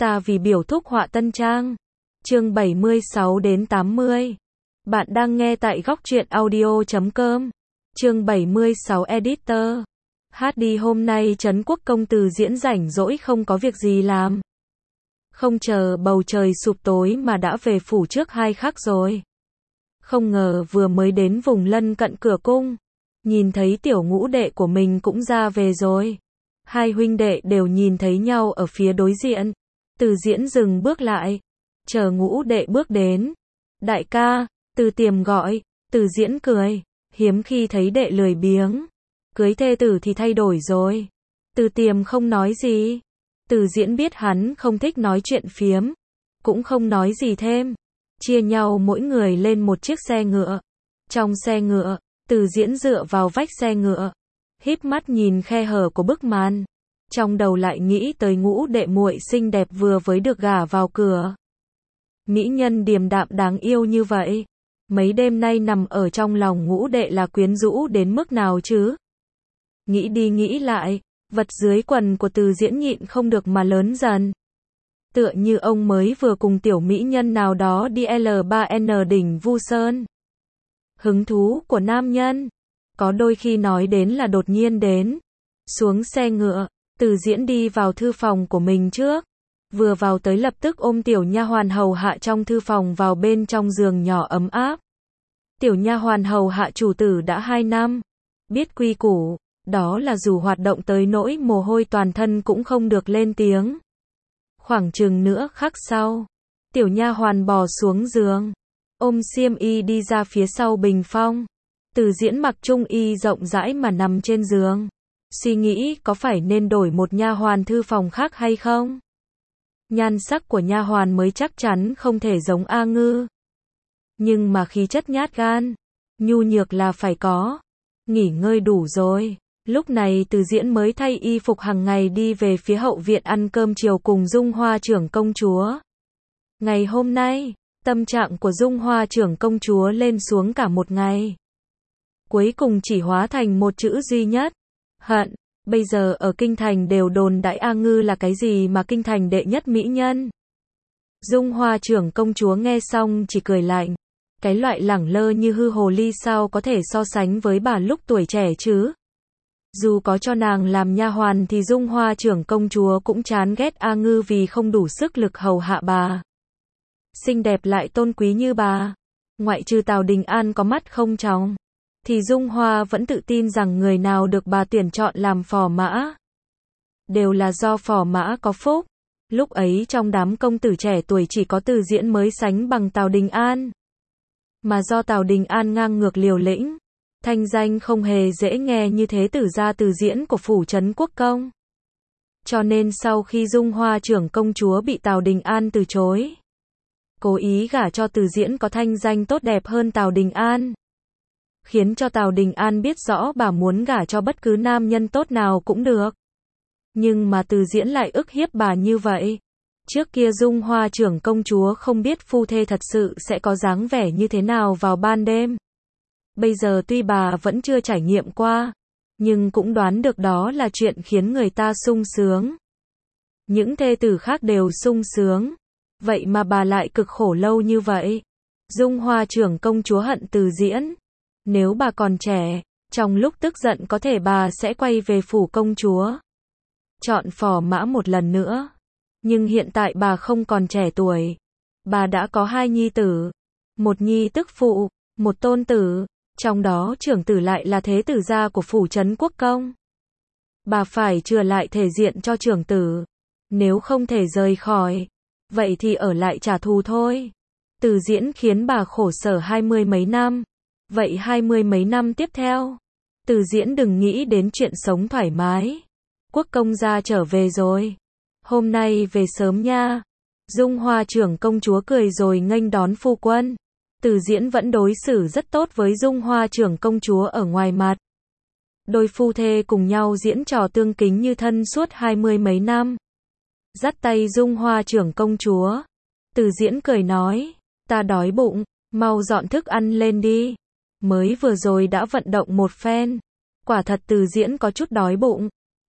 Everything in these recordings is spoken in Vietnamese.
Ta vì biểu thúc họa tân trang. Chương 76 đến 80. Bạn đang nghe tại góc truyện audio.com. Chương 76 Editor. Hát đi hôm nay Trấn Quốc công từ diễn rảnh rỗi không có việc gì làm. Không chờ bầu trời sụp tối mà đã về phủ trước hai khắc rồi. Không ngờ vừa mới đến vùng lân cận cửa cung, nhìn thấy tiểu ngũ đệ của mình cũng ra về rồi. Hai huynh đệ đều nhìn thấy nhau ở phía đối diện. Từ diễn dừng bước lại, chờ ngũ đệ bước đến. Đại ca, Từ Tiềm gọi. Từ diễn cười, hiếm khi thấy đệ lười biếng. Cưới thê tử thì thay đổi rồi. Từ Tiềm không nói gì. Từ diễn biết hắn không thích nói chuyện phiếm, cũng không nói gì thêm. Chia nhau mỗi người lên một chiếc xe ngựa. Trong xe ngựa, Từ diễn dựa vào vách xe ngựa, híp mắt nhìn khe hở của bức màn. Trong đầu lại nghĩ tới ngũ đệ muội xinh đẹp vừa mới được gả vào cửa. Mỹ nhân điềm đạm đáng yêu như vậy, mấy đêm nay nằm ở trong lòng ngũ đệ là quyến rũ đến mức nào chứ? Nghĩ đi nghĩ lại, vật dưới quần của Từ diễn nhịn không được mà lớn dần. Tựa như ông mới vừa cùng tiểu mỹ nhân nào đó đi L3N đỉnh Vu Sơn. Hứng thú của nam nhân, có đôi khi nói đến là đột nhiên đến. Xuống xe ngựa, Từ diễn đi vào thư phòng của mình trước. Vừa vào tới lập tức ôm tiểu nha hoàn hầu hạ trong thư phòng vào bên trong giường nhỏ ấm áp. Tiểu nha hoàn hầu hạ chủ tử đã 2 năm. Biết quy củ, đó là dù hoạt động tới nỗi mồ hôi toàn thân cũng không được lên tiếng. Khoảng chừng nữa khắc sau, tiểu nha hoàn bò xuống giường, ôm xiêm y đi ra phía sau bình phong. Từ diễn mặc trung y rộng rãi mà nằm trên giường, suy nghĩ có phải nên đổi một nha hoàn thư phòng khác hay không. Nhan sắc của nha hoàn mới chắc chắn không thể giống A Ngư, nhưng mà khí chất nhát gan, nhu nhược là phải có. Nghỉ ngơi đủ rồi, lúc này Từ diễn mới thay y phục hàng ngày đi về phía hậu viện ăn cơm chiều cùng Dung Hoa trưởng công chúa. Ngày hôm nay, tâm trạng của Dung Hoa trưởng công chúa lên xuống cả một ngày. Cuối cùng chỉ hóa thành một chữ duy nhất, hận. Bây giờ ở kinh thành đều đồn đại A Ngư là cái gì mà kinh thành đệ nhất mỹ nhân. Dung Hoa trưởng công chúa nghe xong chỉ cười lạnh. Cái loại lẳng lơ như hư hồ ly sao có thể so sánh với bà lúc tuổi trẻ chứ. Dù có cho nàng làm nha hoàn thì Dung Hoa trưởng công chúa cũng chán ghét A Ngư vì không đủ sức lực hầu hạ bà. Xinh đẹp lại tôn quý như bà, ngoại trừ Tào Đình An có mắt không tròng, thì Dung Hoa vẫn tự tin rằng người nào được bà tuyển chọn làm phò mã, đều là do phò mã có phúc. Lúc ấy trong đám công tử trẻ tuổi chỉ có Từ diễn mới sánh bằng Tào Đình An. Mà do Tào Đình An ngang ngược liều lĩnh, thanh danh không hề dễ nghe như thế tử gia Từ diễn của phủ Trấn Quốc công. Cho nên sau khi Dung Hoa trưởng công chúa bị Tào Đình An từ chối, cố ý gả cho Từ diễn có thanh danh tốt đẹp hơn Tào Đình An, khiến cho Tào Đình An biết rõ bà muốn gả cho bất cứ nam nhân tốt nào cũng được. Nhưng mà Từ diễn lại ức hiếp bà như vậy. Trước kia Dung Hoa trưởng công chúa không biết phu thê thật sự sẽ có dáng vẻ như thế nào vào ban đêm. Bây giờ tuy bà vẫn chưa trải nghiệm qua, nhưng cũng đoán được đó là chuyện khiến người ta sung sướng. Những thê tử khác đều sung sướng, vậy mà bà lại cực khổ lâu như vậy. Dung Hoa trưởng công chúa hận Từ diễn. Nếu bà còn trẻ, trong lúc tức giận có thể bà sẽ quay về phủ công chúa, chọn phò mã một lần nữa. Nhưng hiện tại bà không còn trẻ tuổi. Bà đã có 2 nhi tử, một nhi tức phụ, một tôn tử, trong đó trưởng tử lại là thế tử gia của phủ Trấn Quốc công. Bà phải chừa lại thể diện cho trưởng tử. Nếu không thể rời khỏi, vậy thì ở lại trả thù thôi. Từ diễn khiến bà khổ sở 20 mấy năm. Vậy 20 mấy năm tiếp theo, Từ diễn đừng nghĩ đến chuyện sống thoải mái. Quốc công gia trở về rồi. Hôm nay về sớm nha. Dung Hoa trưởng công chúa cười rồi nghênh đón phu quân. Từ diễn vẫn đối xử rất tốt với Dung Hoa trưởng công chúa ở ngoài mặt. Đôi phu thê cùng nhau diễn trò tương kính như thân suốt 20 mấy năm. Dắt tay Dung Hoa trưởng công chúa, Từ diễn cười nói, ta đói bụng, mau dọn thức ăn lên đi. Mới vừa rồi đã vận động một phen, quả thật Từ diễn có chút đói bụng.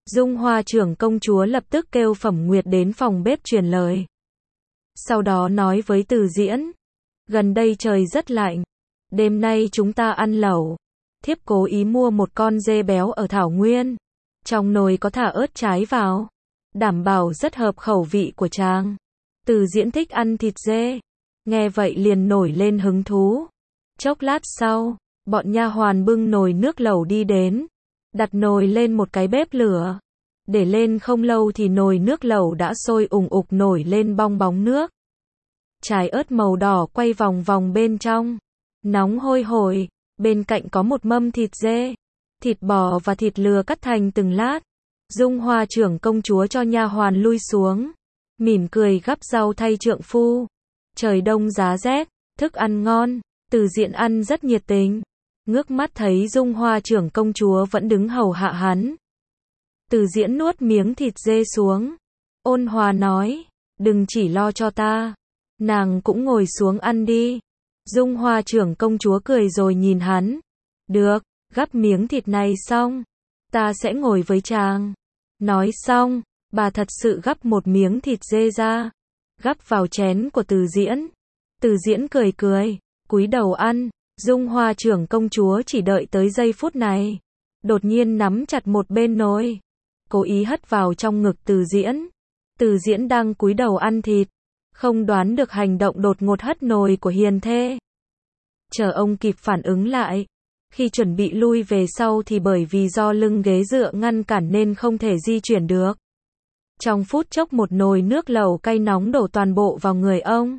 Dung Hoa trưởng công chúa lập tức kêu Phẩm Nguyệt đến phòng bếp truyền lời. Sau đó nói với Từ Diễn, gần đây trời rất lạnh, đêm nay chúng ta ăn lẩu. Thiếp cố ý mua một con dê béo ở Thảo Nguyên, trong nồi có thả ớt trái vào, đảm bảo rất hợp khẩu vị của chàng. Từ Diễn thích ăn thịt dê, nghe vậy liền nổi lên hứng thú. Chốc lát sau, bọn nha hoàn bưng nồi nước lẩu đi đến, đặt nồi lên một cái bếp lửa. Để lên không lâu thì nồi nước lẩu đã sôi ùng ục nổi lên bong bóng nước. Trái ớt màu đỏ quay vòng vòng bên trong, nóng hôi hổi, bên cạnh có một mâm thịt dê, thịt bò và thịt lừa cắt thành từng lát. Dung Hoa trưởng công chúa cho nha hoàn lui xuống, mỉm cười gắp rau thay trượng phu. Trời đông giá rét, thức ăn ngon, Từ Diễn ăn rất nhiệt tình, ngước mắt thấy Dung Hoa trưởng công chúa vẫn đứng hầu hạ hắn. Từ Diễn nuốt miếng thịt dê xuống, ôn hòa nói, đừng chỉ lo cho ta, nàng cũng ngồi xuống ăn đi. Dung Hoa trưởng công chúa cười rồi nhìn hắn, được, gắp miếng thịt này xong, ta sẽ ngồi với chàng. Nói xong, bà thật sự gắp một miếng thịt dê ra, gắp vào chén của Từ Diễn. Từ Diễn cười cười, cúi đầu ăn. Dung Hoa trưởng công chúa chỉ đợi tới giây phút này, đột nhiên nắm chặt một bên nồi, cố ý hất vào trong ngực Từ Diễn. Từ Diễn đang cúi đầu ăn thịt, không đoán được hành động đột ngột hất nồi của hiền thê. Chờ ông kịp phản ứng lại, khi chuẩn bị lui về sau thì bởi vì do lưng ghế dựa ngăn cản nên không thể di chuyển được. Trong phút chốc một nồi nước lẩu cay nóng đổ toàn bộ vào người ông.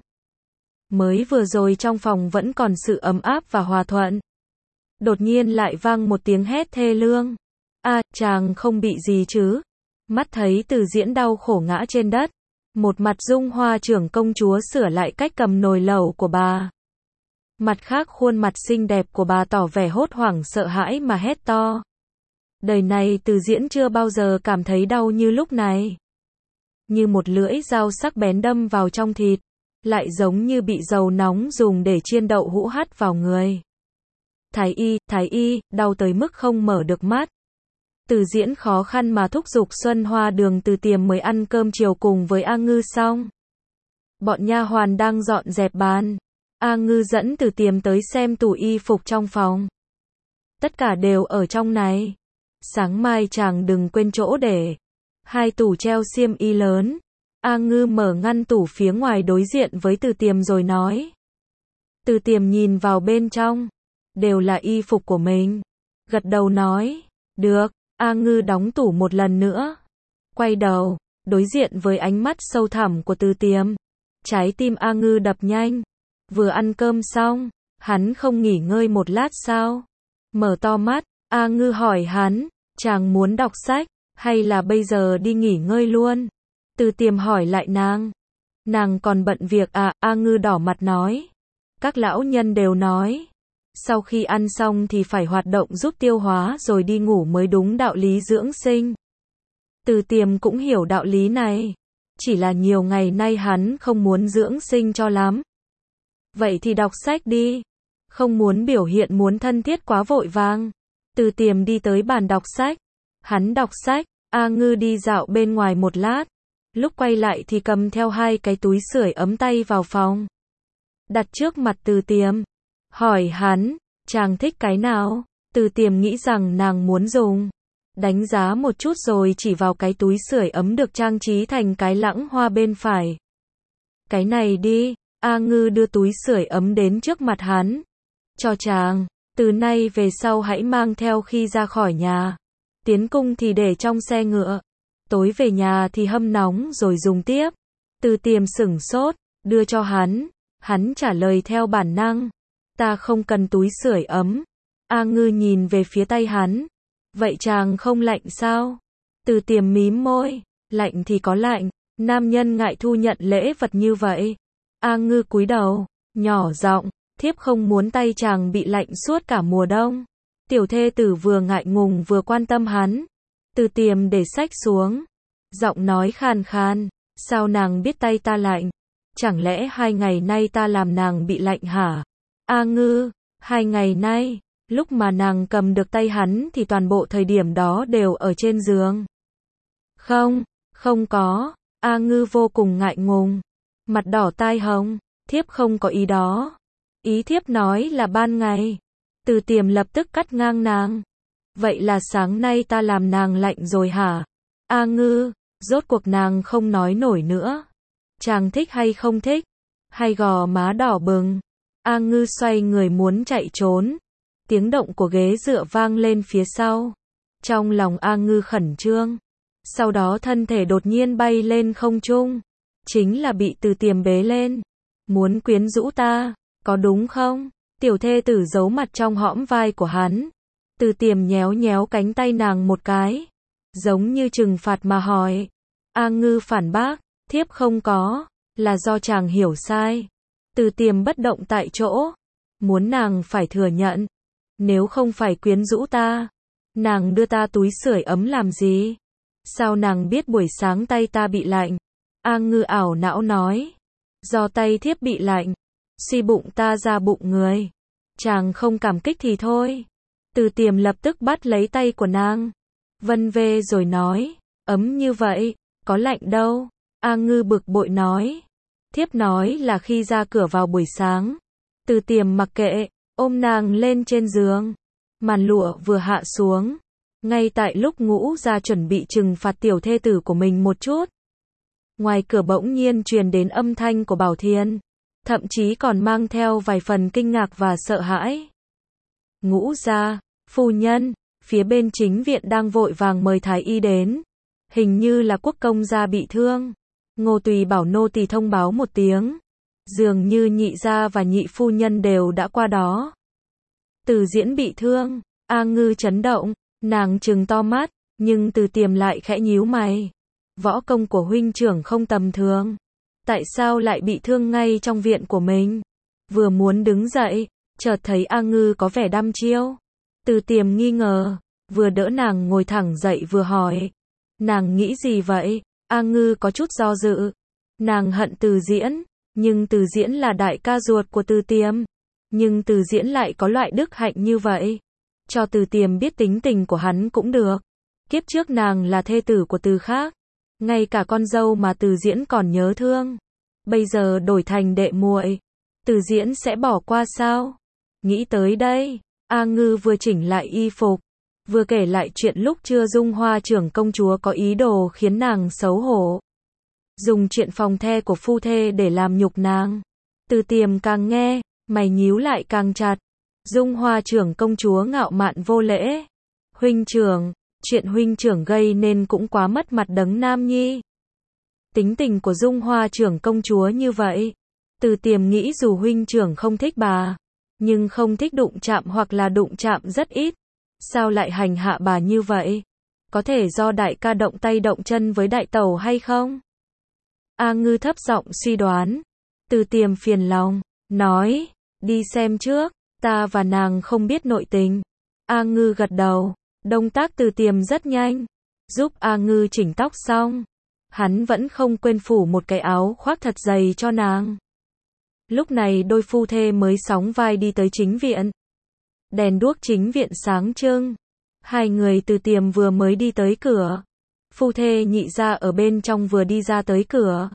Mới vừa rồi trong phòng vẫn còn sự ấm áp và hòa thuận, đột nhiên lại vang một tiếng hét thê lương. A, chàng không bị gì chứ? Mắt thấy Từ Diễn đau khổ ngã trên đất, một mặt Dung Hoa trưởng công chúa sửa lại cách cầm nồi lẩu của bà. Mặt khác khuôn mặt xinh đẹp của bà tỏ vẻ hốt hoảng sợ hãi mà hét to. Đời này Từ Diễn chưa bao giờ cảm thấy đau như lúc này. Như một lưỡi dao sắc bén đâm vào trong thịt, lại giống như bị dầu nóng dùng để chiên đậu hũ hắt vào người. Thái y, đau tới mức không mở được mắt. Từ Diễn khó khăn mà thúc giục Xuân Hoa Đường Từ Tiềm mới ăn cơm chiều cùng với A Ngư xong. Bọn nha hoàn đang dọn dẹp bàn. A Ngư dẫn Từ Tiềm tới xem tủ y phục trong phòng. Tất cả đều ở trong này. Sáng mai chàng đừng quên chỗ để. 2 tủ treo xiêm y lớn. A Ngư mở ngăn tủ phía ngoài đối diện với Từ Tiềm rồi nói. Từ Tiềm nhìn vào bên trong, đều là y phục của mình. Gật đầu nói, được. A Ngư đóng tủ một lần nữa, quay đầu, đối diện với ánh mắt sâu thẳm của Từ Tiềm. Trái tim A Ngư đập nhanh. Vừa ăn cơm xong, hắn không nghỉ ngơi một lát sao? Mở to mắt, A Ngư hỏi hắn, chàng muốn đọc sách, hay là bây giờ đi nghỉ ngơi luôn? Từ Tiềm hỏi lại nàng. Nàng còn bận việc à? A Ngư đỏ mặt nói. Các lão nhân đều nói, sau khi ăn xong thì phải hoạt động giúp tiêu hóa rồi đi ngủ mới đúng đạo lý dưỡng sinh. Từ Tiềm cũng hiểu đạo lý này, chỉ là nhiều ngày nay hắn không muốn dưỡng sinh cho lắm. Vậy thì đọc sách đi, không muốn biểu hiện muốn thân thiết quá vội vàng. Từ Tiềm đi tới bàn đọc sách, hắn đọc sách, A Ngư đi dạo bên ngoài một lát, lúc quay lại thì cầm theo 2 cái túi sưởi ấm tay vào phòng, đặt trước mặt Từ Tiềm. Hỏi hắn, chàng thích cái nào? Từ Tiềm nghĩ rằng nàng muốn dùng. Đánh giá một chút rồi chỉ vào cái túi sưởi ấm được trang trí thành cái lãng hoa bên phải. Cái này đi. A Ngư đưa túi sưởi ấm đến trước mặt hắn. Cho chàng, từ nay về sau hãy mang theo khi ra khỏi nhà. Tiến cung thì để trong xe ngựa. Tối về nhà thì hâm nóng rồi dùng tiếp. Từ Tiềm sửng sốt, đưa cho hắn. Hắn trả lời theo bản năng. Ta không cần túi sưởi ấm. A Ngư nhìn về phía tay hắn. Vậy chàng không lạnh sao? Từ Tiềm mím môi. Lạnh thì có lạnh. Nam nhân ngại thu nhận lễ vật như vậy. A Ngư cúi đầu, nhỏ giọng, thiếp không muốn tay chàng bị lạnh suốt cả mùa đông. Tiểu thê tử vừa ngại ngùng vừa quan tâm hắn. Từ Tiềm để sách xuống, giọng nói khàn khàn, sao nàng biết tay ta lạnh? Chẳng lẽ 2 ngày nay ta làm nàng bị lạnh hả? A Ngư, 2 ngày nay, lúc mà nàng cầm được tay hắn thì toàn bộ thời điểm đó đều ở trên giường. Không, không có. A Ngư vô cùng ngại ngùng, mặt đỏ tai hồng, thiếp không có ý đó. Ý thiếp nói là ban ngày. Từ Tiềm lập tức cắt ngang nàng. Vậy là sáng nay ta làm nàng lạnh rồi hả? A Ngư, rốt cuộc nàng không nói nổi nữa. Chàng thích hay không thích? Hay gò má đỏ bừng. A Ngư xoay người muốn chạy trốn. Tiếng động của ghế dựa vang lên phía sau. Trong lòng A Ngư khẩn trương. Sau đó thân thể đột nhiên bay lên không trung. Chính là bị Từ Tiềm bế lên. Muốn quyến rũ ta, có đúng không? Tiểu thê tử giấu mặt trong hõm vai của hắn. Từ Tiềm nhéo nhéo cánh tay nàng một cái. Giống như trừng phạt mà hỏi. A Ngư phản bác, thiếp không có, là do chàng hiểu sai. Từ Tiềm bất động tại chỗ. Muốn nàng phải thừa nhận. Nếu không phải quyến rũ ta, nàng đưa ta túi sưởi ấm làm gì? Sao nàng biết buổi sáng tay ta bị lạnh? A Ngư ảo não nói. Do tay thiếp bị lạnh. Suy bụng ta ra bụng người. Chàng không cảm kích thì thôi. Từ Tiềm lập tức bắt lấy tay của nàng. Vân vê rồi nói. Ấm như vậy, có lạnh đâu. A Ngư bực bội nói. Thiếp nói là khi ra cửa vào buổi sáng. Từ Tiềm mặc kệ, ôm nàng lên trên giường. Màn lụa vừa hạ xuống. Ngay tại lúc Ngũ Gia chuẩn bị trừng phạt tiểu thê tử của mình một chút. Ngoài cửa bỗng nhiên truyền đến âm thanh của Bảo Thiên. Thậm chí còn mang theo vài phần kinh ngạc và sợ hãi. Ngũ Gia, phu nhân, phía bên chính viện đang vội vàng mời thái y đến. Hình như là Quốc công gia bị thương. Ngô Tùy bảo nô tỳ thông báo một tiếng. Dường như nhị gia và nhị phu nhân đều đã qua đó. Từ Diễn bị thương. A Ngư chấn động, nàng trừng to mắt, nhưng Từ Tiềm lại khẽ nhíu mày. Võ công của huynh trưởng không tầm thường. Tại sao lại bị thương ngay trong viện của mình? Vừa muốn đứng dậy, chợt thấy A Ngư có vẻ đăm chiêu. Từ Tiềm nghi ngờ, vừa đỡ nàng ngồi thẳng dậy vừa hỏi. Nàng nghĩ gì vậy? A Ngư có chút do dự. Nàng hận Từ Diễn, nhưng Từ Diễn là đại ca ruột của Từ Tiềm. Nhưng Từ Diễn lại có loại đức hạnh như vậy. Cho Từ Tiềm biết tính tình của hắn cũng được. Kiếp trước nàng là thê tử của Từ Khác. Ngay cả con dâu mà Từ Diễn còn nhớ thương. Bây giờ đổi thành đệ muội, Từ Diễn sẽ bỏ qua sao? Nghĩ tới đây, A Ngư vừa chỉnh lại y phục, vừa kể lại chuyện lúc trưa Dung Hoa trưởng công chúa có ý đồ khiến nàng xấu hổ. Dùng chuyện phòng the của phu thê để làm nhục nàng. Từ Tiềm càng nghe, mày nhíu lại càng chặt. Dung Hoa trưởng công chúa ngạo mạn vô lễ. Huynh trưởng, chuyện huynh trưởng gây nên cũng quá mất mặt đấng nam nhi. Tính tình của Dung Hoa trưởng công chúa như vậy. Từ Tiềm nghĩ dù huynh trưởng không thích bà, nhưng không thích đụng chạm hoặc là đụng chạm rất ít. Sao lại hành hạ bà như vậy? Có thể do đại ca động tay động chân với đại tẩu hay không? A Ngư thấp giọng suy đoán. Từ Tiềm phiền lòng, nói, đi xem trước, ta và nàng không biết nội tình. A Ngư gật đầu, động tác Từ Tiềm rất nhanh, giúp A Ngư chỉnh tóc xong. Hắn vẫn không quên phủ một cái áo khoác thật dày cho nàng. Lúc này đôi phu thê mới sóng vai đi tới chính viện. Đèn đuốc chính viện sáng trưng. Hai người Từ Tiềm vừa mới đi tới cửa. Phu thê nhị gia ở bên trong vừa đi ra tới cửa.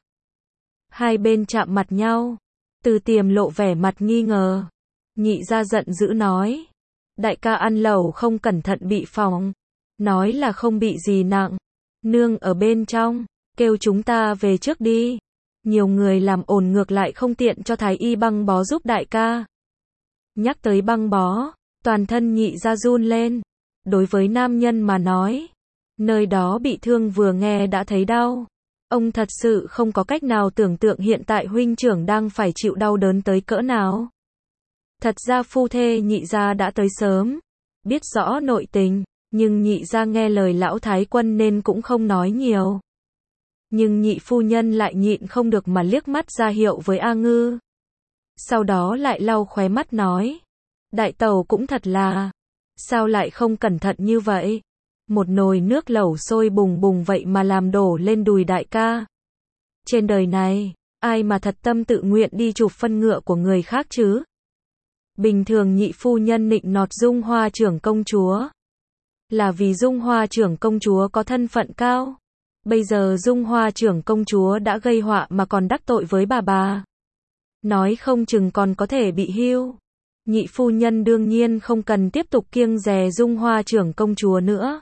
Hai bên chạm mặt nhau. Từ Tiềm lộ vẻ mặt nghi ngờ. Nhị gia giận dữ nói. Đại ca ăn lẩu không cẩn thận bị phỏng. Nói là không bị gì nặng. Nương ở bên trong. Kêu chúng ta về trước đi. Nhiều người làm ồn ngược lại không tiện cho thái y băng bó giúp đại ca. Nhắc tới băng bó, toàn thân nhị gia run lên. Đối với nam nhân mà nói, nơi đó bị thương vừa nghe đã thấy đau. Ông thật sự không có cách nào tưởng tượng hiện tại huynh trưởng đang phải chịu đau đớn tới cỡ nào. Thật ra phu thê nhị gia đã tới sớm, biết rõ nội tình, nhưng nhị gia nghe lời lão thái quân nên cũng không nói nhiều. Nhưng nhị phu nhân lại nhịn không được mà liếc mắt ra hiệu với A Ngư. Sau đó lại lau khóe mắt nói. Đại tẩu cũng thật là. Sao lại không cẩn thận như vậy? Một nồi nước lẩu sôi bùng bùng vậy mà làm đổ lên đùi đại ca. Trên đời này, ai mà thật tâm tự nguyện đi chụp phân ngựa của người khác chứ? Bình thường nhị phu nhân nịnh nọt Dung Hoa trưởng công chúa. Là vì Dung Hoa trưởng công chúa có thân phận cao. Bây giờ Dung Hoa trưởng công chúa đã gây họa mà còn đắc tội với bà. Nói không chừng còn có thể bị hưu. Nhị phu nhân đương nhiên không cần tiếp tục kiêng dè Dung Hoa trưởng công chúa nữa.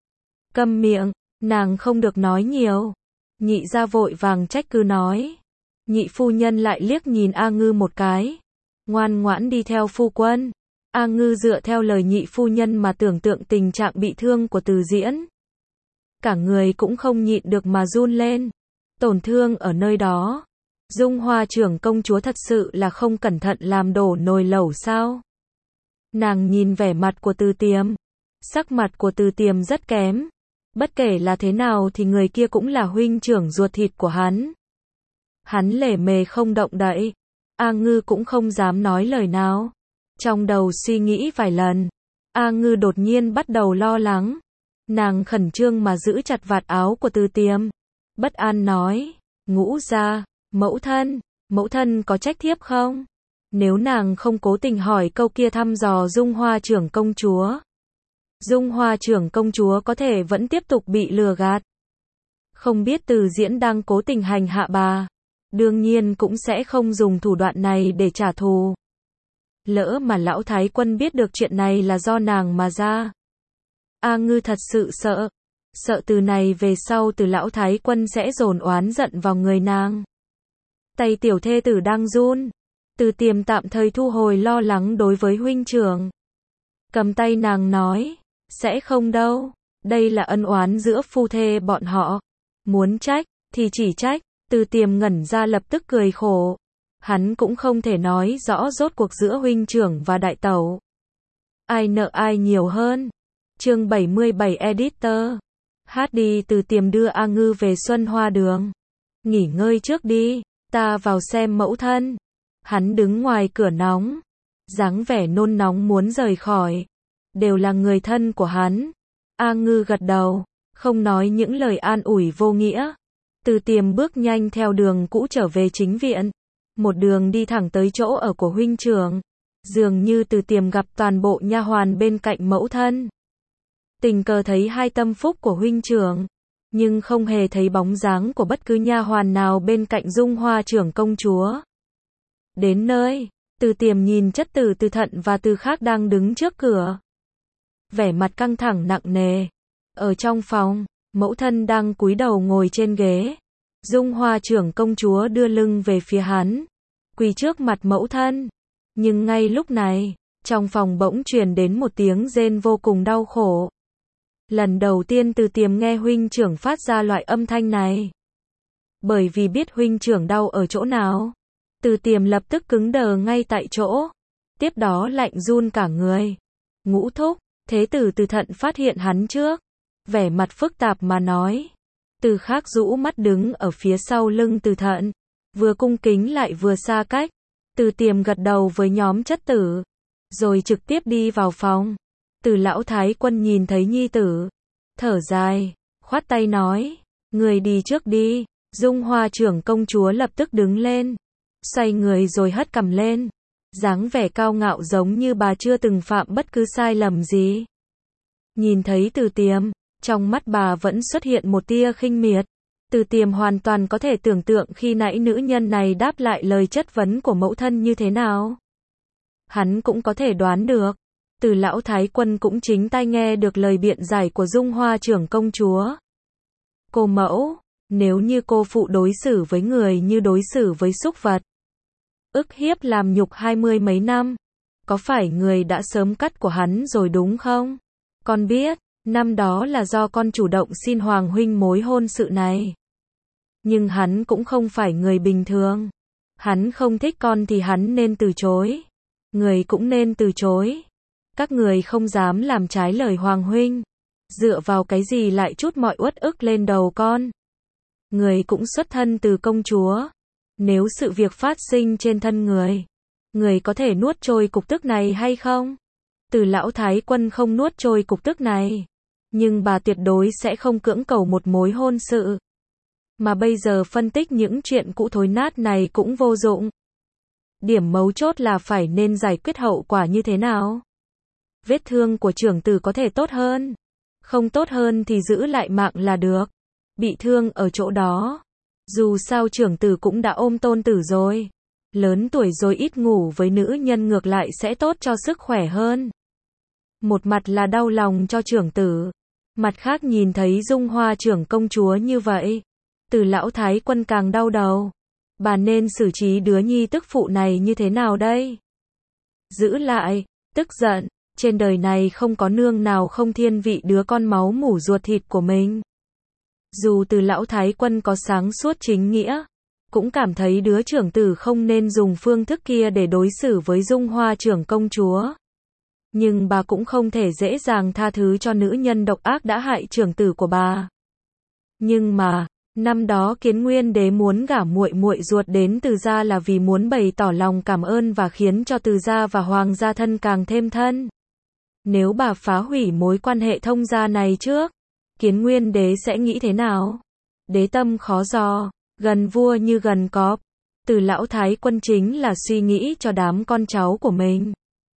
Câm miệng, nàng không được nói nhiều. Nhị gia vội vàng trách cứ nói. Nhị phu nhân lại liếc nhìn A Ngư một cái. Ngoan ngoãn đi theo phu quân. A Ngư dựa theo lời nhị phu nhân mà tưởng tượng tình trạng bị thương của Từ Diễn. Cả người cũng không nhịn được mà run lên. Tổn thương ở nơi đó. Dung Hoa trưởng công chúa thật sự là không cẩn thận làm đổ nồi lẩu sao? Nàng nhìn vẻ mặt của Từ Tiềm. Sắc mặt của Từ Tiềm rất kém. Bất kể là thế nào thì người kia cũng là huynh trưởng ruột thịt của hắn. Hắn lề mề không động đậy. A Ngư cũng không dám nói lời nào. Trong đầu suy nghĩ vài lần. A Ngư đột nhiên bắt đầu lo lắng. Nàng khẩn trương mà giữ chặt vạt áo của Từ Tiềm. Bất an nói. Ngũ gia, mẫu thân có trách thiếp không? Nếu nàng không cố tình hỏi câu kia thăm dò Dung Hoa trưởng công chúa. Dung Hoa trưởng công chúa có thể vẫn tiếp tục bị lừa gạt. Không biết Từ Diễn đang cố tình hành hạ bà. Đương nhiên cũng sẽ không dùng thủ đoạn này để trả thù. Lỡ mà lão thái quân biết được chuyện này là do nàng mà ra. A Ngư thật sự sợ. Sợ từ này về sau từ lão thái quân sẽ dồn oán giận vào người nàng. Tay tiểu thê tử đang run. Từ Tiềm tạm thời thu hồi lo lắng đối với huynh trưởng. Cầm tay nàng nói. Sẽ không đâu. Đây là ân oán giữa phu thê bọn họ. Muốn trách, thì chỉ trách. Từ Tiềm ngẩn ra lập tức cười khổ. Hắn cũng không thể nói rõ rốt cuộc giữa huynh trưởng và đại tẩu. Ai nợ ai nhiều hơn. Chương 77 Editor. Hát đi. Từ Tiềm đưa A Ngư về Xuân Hoa Đường. Nghỉ ngơi trước đi. Ta vào xem mẫu thân. Hắn đứng ngoài cửa nóng. Dáng vẻ nôn nóng muốn rời khỏi. Đều là người thân của hắn. A Ngư gật đầu. Không nói những lời an ủi vô nghĩa. Từ Tiềm bước nhanh theo đường cũ trở về chính viện. Một đường đi thẳng tới chỗ ở của huynh trưởng. Dường như Từ Tiềm gặp toàn bộ nha hoàn bên cạnh mẫu thân. Tình cờ thấy hai tâm phúc của huynh trưởng. Nhưng không hề thấy bóng dáng của bất cứ nha hoàn nào bên cạnh Dung Hoa trưởng công chúa. Đến nơi, Từ Tiềm nhìn chất tử Từ Thận và Từ Khác đang đứng trước cửa. Vẻ mặt căng thẳng nặng nề. Ở trong phòng, mẫu thân đang cúi đầu ngồi trên ghế. Dung Hoa trưởng công chúa đưa lưng về phía hắn. Quỳ trước mặt mẫu thân. Nhưng ngay lúc này, trong phòng bỗng truyền đến một tiếng rên vô cùng đau khổ. Lần đầu tiên Từ Tiềm nghe huynh trưởng phát ra loại âm thanh này. Bởi vì biết huynh trưởng đau ở chỗ nào. Từ Tiềm lập tức cứng đờ ngay tại chỗ. Tiếp đó lạnh run cả người. Ngũ thúc, thế tử Từ Thận phát hiện hắn trước. Vẻ mặt phức tạp mà nói. Từ Khác rũ mắt đứng ở phía sau lưng Từ Thận. Vừa cung kính lại vừa xa cách. Từ Tiềm gật đầu với nhóm chất tử. Rồi trực tiếp đi vào phòng. Từ lão thái quân nhìn thấy nhi tử. Thở dài. Khoát tay nói. Người đi trước đi. Dung Hoa trưởng công chúa lập tức đứng lên. Xoay người rồi hất cằm lên. Dáng vẻ cao ngạo giống như bà chưa từng phạm bất cứ sai lầm gì. Nhìn thấy Từ Tiềm. Trong mắt bà vẫn xuất hiện một tia khinh miệt. Từ Tiềm hoàn toàn có thể tưởng tượng khi nãy nữ nhân này đáp lại lời chất vấn của mẫu thân như thế nào. Hắn cũng có thể đoán được. Từ lão thái quân cũng chính tai nghe được lời biện giải của Dung Hoa trưởng công chúa. Cô mẫu, nếu như cô phụ đối xử với người như đối xử với súc vật. Ức hiếp làm nhục 20 mấy năm. Có phải người đã sớm cắt của hắn rồi đúng không? Con biết. Năm đó là do con chủ động xin Hoàng huynh mối hôn sự này. Nhưng hắn cũng không phải người bình thường. Hắn không thích con thì hắn nên từ chối. Người cũng nên từ chối. Các người không dám làm trái lời Hoàng huynh. Dựa vào cái gì lại trút mọi uất ức lên đầu con. Người cũng xuất thân từ công chúa. Nếu sự việc phát sinh trên thân người có thể nuốt trôi cục tức này hay không? Từ lão thái quân không nuốt trôi cục tức này. Nhưng bà tuyệt đối sẽ không cưỡng cầu một mối hôn sự. Mà bây giờ phân tích những chuyện cũ thối nát này cũng vô dụng. Điểm mấu chốt là phải nên giải quyết hậu quả như thế nào. Vết thương của trưởng tử có thể tốt hơn. Không tốt hơn thì giữ lại mạng là được. bị thương ở chỗ đó. Dù sao trưởng tử cũng đã ôm tôn tử rồi. Lớn tuổi rồi ít ngủ với nữ nhân ngược lại sẽ tốt cho sức khỏe hơn. Một mặt là đau lòng cho trưởng tử. Mặt khác nhìn thấy Dung Hoa trưởng công chúa như vậy. Từ lão thái quân càng đau đầu. Bà nên xử trí đứa nhi tức phụ này như thế nào đây? Giữ lại, tức giận, trên đời này không có nương nào không thiên vị đứa con máu mủ ruột thịt của mình. Dù từ lão thái quân có sáng suốt chính nghĩa, cũng cảm thấy đứa trưởng tử không nên dùng phương thức kia để đối xử với Dung Hoa trưởng công chúa. Nhưng bà cũng không thể dễ dàng tha thứ cho nữ nhân độc ác đã hại trưởng tử của bà. Nhưng mà, năm đó Kiến Nguyên đế muốn gả muội muội ruột đến Từ gia là vì muốn bày tỏ lòng cảm ơn và khiến cho Từ gia và Hoàng gia thân càng thêm thân. Nếu bà phá hủy mối quan hệ thông gia này trước, Kiến Nguyên đế sẽ nghĩ thế nào? Đế tâm khó dò, gần vua như gần cọp. Từ lão thái quân chính là suy nghĩ cho đám con cháu của mình.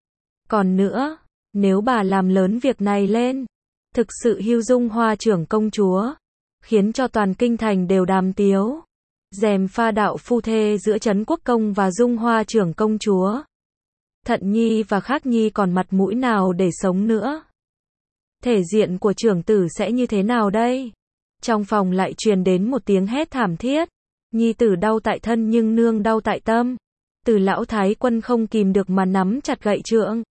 Còn nữa, nếu bà làm lớn việc này lên, thực sự hưu Dung Hoa trưởng công chúa, khiến cho toàn kinh thành đều đàm tiếu. Dèm pha đạo phu thê giữa Trấn Quốc Công và Dung Hoa trưởng công chúa. Thận Nhi và Khác Nhi còn mặt mũi nào để sống nữa? Thể diện của trưởng tử sẽ như thế nào đây? Trong phòng lại truyền đến một tiếng hét thảm thiết. Nhi tử đau tại thân nhưng nương đau tại tâm. Từ lão thái quân không kìm được mà nắm chặt gậy trượng.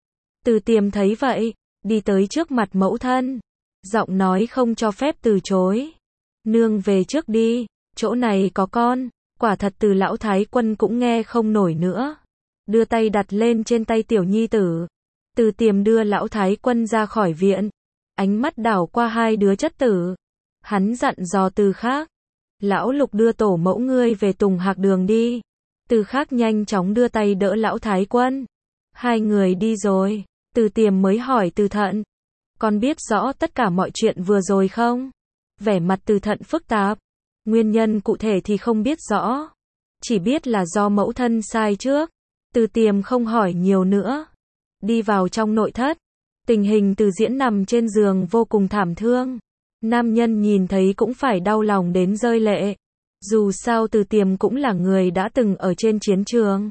Từ Tiềm thấy vậy, đi tới trước mặt mẫu thân. Giọng nói không cho phép từ chối. Nương về trước đi, chỗ này có con. Quả thật từ lão thái quân cũng nghe không nổi nữa. Đưa tay đặt lên trên tay tiểu nhi tử. Từ Tiềm đưa lão thái quân ra khỏi viện. Ánh mắt đảo qua hai đứa chất tử. Hắn dặn dò Từ Khác. Lão Lục đưa tổ mẫu ngươi về Tùng Hạc Đường đi. Từ Khác nhanh chóng đưa tay đỡ lão thái quân. Hai người đi rồi. Từ Tiềm mới hỏi Từ Thận. Con biết rõ tất cả mọi chuyện vừa rồi không? Vẻ mặt Từ Thận phức tạp. Nguyên nhân cụ thể thì không biết rõ. Chỉ biết là do mẫu thân sai trước. Từ Tiềm không hỏi nhiều nữa. Đi vào trong nội thất. Tình hình Từ Diễn nằm trên giường vô cùng thảm thương. Nam nhân nhìn thấy cũng phải đau lòng đến rơi lệ. Dù sao Từ Tiềm cũng là người đã từng ở trên chiến trường.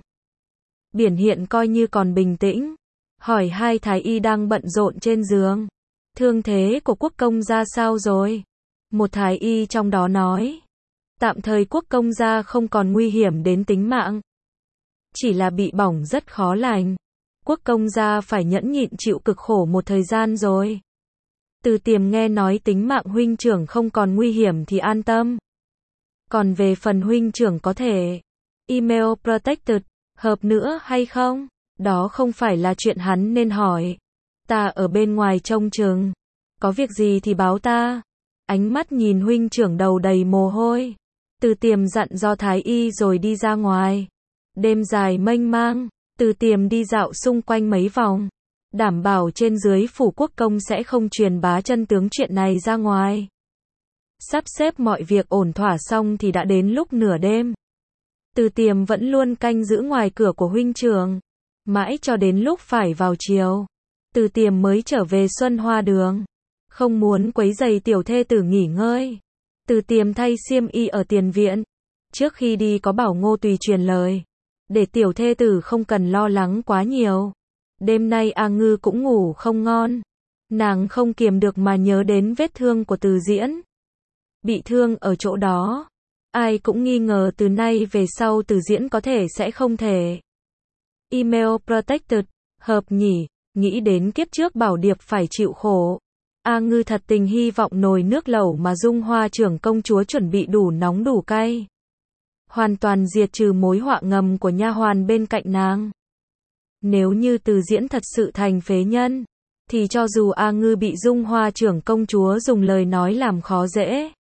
Biển hiện coi như còn bình tĩnh. Hỏi hai thái y đang bận rộn trên giường. Thương thế của Quốc công gia sao rồi? Một thái y trong đó nói. Tạm thời Quốc công gia không còn nguy hiểm đến tính mạng. Chỉ là bị bỏng rất khó lành. Quốc công gia phải nhẫn nhịn chịu cực khổ một thời gian rồi. Từ Tiềm nghe nói tính mạng huynh trưởng không còn nguy hiểm thì an tâm. Còn về phần huynh trưởng có thể email protected, hợp nữa hay không? Đó không phải là chuyện hắn nên hỏi. Ta ở bên ngoài trông chừng. Có việc gì thì báo ta. Ánh mắt nhìn huynh trưởng đầu đầy mồ hôi. Từ Tiềm dặn do thái y rồi đi ra ngoài. Đêm dài mênh mang, Từ Tiềm đi dạo xung quanh mấy vòng. Đảm bảo trên dưới phủ quốc công sẽ không truyền bá chân tướng chuyện này ra ngoài. Sắp xếp mọi việc ổn thỏa xong thì đã đến lúc nửa đêm. Từ Tiềm vẫn luôn canh giữ ngoài cửa của huynh trưởng. Mãi cho đến lúc phải vào chiều. Từ Tiềm mới trở về Xuân Hoa Đường. Không muốn quấy rầy tiểu thê tử nghỉ ngơi. Từ Tiềm thay xiêm y ở tiền viện. Trước khi đi có bảo Ngô Tùy truyền lời. Để tiểu thê tử không cần lo lắng quá nhiều. Đêm nay A Ngư cũng ngủ không ngon. Nàng không kiềm được mà nhớ đến vết thương của Từ Diễn. Bị thương ở chỗ đó. Ai cũng nghi ngờ từ nay về sau Từ Diễn có thể sẽ không thể. Email protected, hợp nhỉ, nghĩ đến kiếp trước Bảo Điệp phải chịu khổ. A Ngư thật tình hy vọng nồi nước lẩu mà Dung Hoa trưởng công chúa chuẩn bị đủ nóng đủ cay. Hoàn toàn diệt trừ mối họa ngầm của nha hoàn bên cạnh nàng. Nếu như Từ Diễn thật sự thành phế nhân, thì cho dù A Ngư bị Dung Hoa trưởng công chúa dùng lời nói làm khó dễ,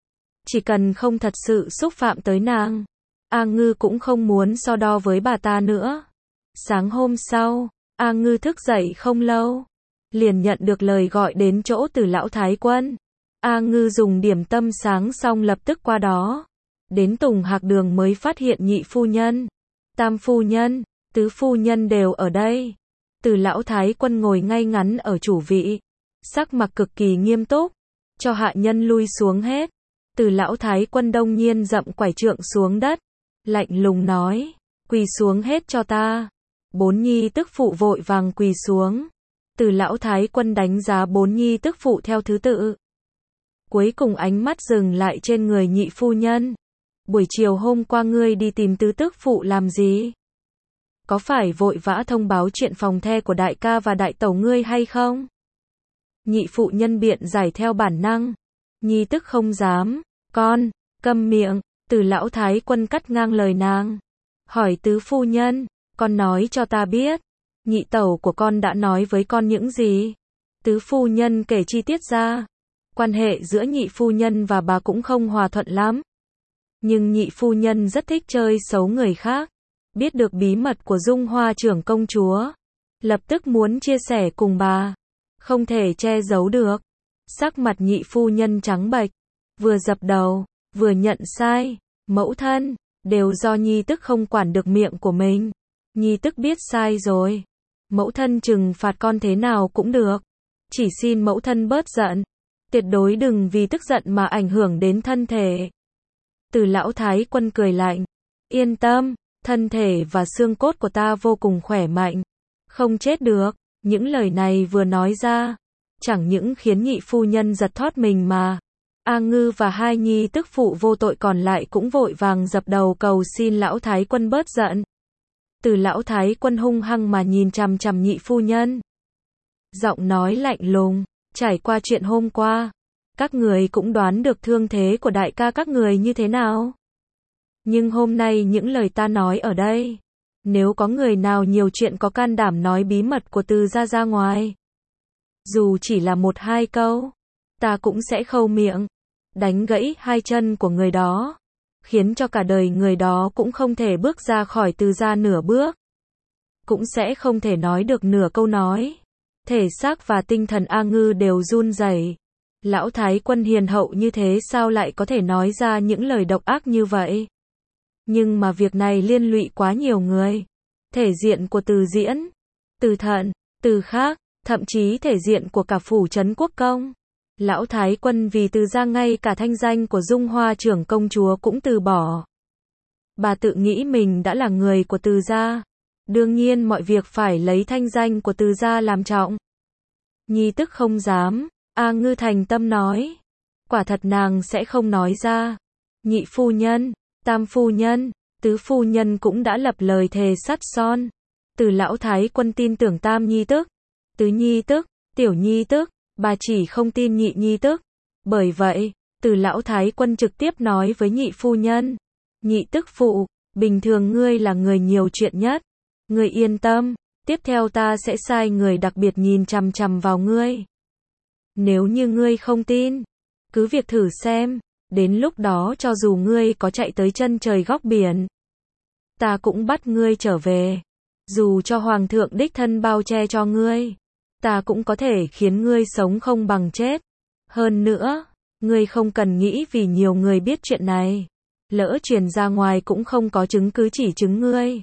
chỉ cần không thật sự xúc phạm tới nàng, A Ngư cũng không muốn so đo với bà ta nữa. Sáng hôm sau, A Ngư thức dậy không lâu, liền nhận được lời gọi đến chỗ từ lão thái quân. A Ngư dùng điểm tâm sáng xong lập tức qua đó. Đến Tùng Hạc Đường mới phát hiện nhị phu nhân, tam phu nhân, tứ phu nhân đều ở đây. Từ lão thái quân ngồi ngay ngắn ở chủ vị, sắc mặt cực kỳ nghiêm túc, cho hạ nhân lui xuống hết. Từ lão thái quân đông nhiên dậm quải trượng xuống đất, lạnh lùng nói, quỳ xuống hết cho ta. 4 nhi tức phụ vội vàng quỳ xuống. Từ lão thái quân đánh giá 4 nhi tức phụ theo thứ tự. Cuối cùng ánh mắt dừng lại trên người nhị phu nhân. Buổi chiều hôm qua ngươi đi tìm tứ tức phụ làm gì? Có phải vội vã thông báo chuyện phòng the của đại ca và đại tẩu ngươi hay không? Nhị phụ nhân biện giải theo bản năng. Nhi tức không dám. Con, câm miệng. Từ lão thái quân cắt ngang lời nàng. Hỏi tứ phu nhân, con nói cho ta biết. Nhị tẩu của con đã nói với con những gì? Tứ phu nhân kể chi tiết ra. Quan hệ giữa nhị phu nhân và bà cũng không hòa thuận lắm. Nhưng nhị phu nhân rất thích chơi xấu người khác. Biết được bí mật của Dung Hoa trưởng công chúa. Lập tức muốn chia sẻ cùng bà. Không thể che giấu được. Sắc mặt nhị phu nhân trắng bệch. Vừa dập đầu, vừa nhận sai. Mẫu thân, đều do nhi tức không quản được miệng của mình. Nhi tức biết sai rồi. Mẫu thân trừng phạt con thế nào cũng được. Chỉ xin mẫu thân bớt giận. Tuyệt đối đừng vì tức giận mà ảnh hưởng đến thân thể. Từ lão thái quân cười lạnh. Yên tâm, thân thể và xương cốt của ta vô cùng khỏe mạnh. Không chết được. Những lời này vừa nói ra. Chẳng những khiến nhị phu nhân giật thót mình mà. A Ngư và 2 nhi tức phụ vô tội còn lại cũng vội vàng dập đầu cầu xin lão thái quân bớt giận. Từ lão thái quân hung hăng mà nhìn chằm chằm nhị phu nhân. Giọng nói lạnh lùng, trải qua chuyện hôm qua, các người cũng đoán được thương thế của đại ca các người như thế nào. Nhưng hôm nay những lời ta nói ở đây, nếu có người nào nhiều chuyện có can đảm nói bí mật của Từ gia ra ngoài, dù chỉ là 1-2 câu, ta cũng sẽ khâu miệng, đánh gãy 2 chân của người đó, khiến cho cả đời người đó cũng không thể bước ra khỏi Từ gia nửa bước, cũng sẽ không thể nói được nửa câu nói. Thể xác và tinh thần A Ngư đều run rẩy. Lão thái quân hiền hậu như thế sao lại có thể nói ra những lời độc ác như vậy? Nhưng mà việc này liên lụy quá nhiều người. Thể diện của Từ Diễn, Từ Thận, Từ Khác, thậm chí thể diện của cả phủ trấn quốc công. Lão thái quân vì Từ gia ngay cả thanh danh của Dung Hoa trưởng công chúa cũng từ bỏ. Bà tự nghĩ mình đã là người của Từ gia. Đương nhiên mọi việc phải lấy thanh danh của Từ gia làm trọng. Nhi tức không dám, A Ngư thành tâm nói. Quả thật nàng sẽ không nói ra. Nhị phu nhân, tam phu nhân, tứ phu nhân cũng đã lập lời thề sắt son. Từ lão thái quân tin tưởng tam nhi tức, tứ nhi tức, tiểu nhi tức, bà chỉ không tin nhị nhi tức. Bởi vậy, từ lão thái quân trực tiếp nói với nhị phu nhân. Nhị tức phụ, bình thường ngươi là người nhiều chuyện nhất. Ngươi yên tâm, tiếp theo ta sẽ sai người đặc biệt nhìn chằm chằm vào ngươi. Nếu như ngươi không tin, cứ việc thử xem, đến lúc đó cho dù ngươi có chạy tới chân trời góc biển, ta cũng bắt ngươi trở về. Dù cho hoàng thượng đích thân bao che cho ngươi, ta cũng có thể khiến ngươi sống không bằng chết. Hơn nữa, ngươi không cần nghĩ vì nhiều người biết chuyện này. Lỡ truyền ra ngoài cũng không có chứng cứ chỉ chứng ngươi.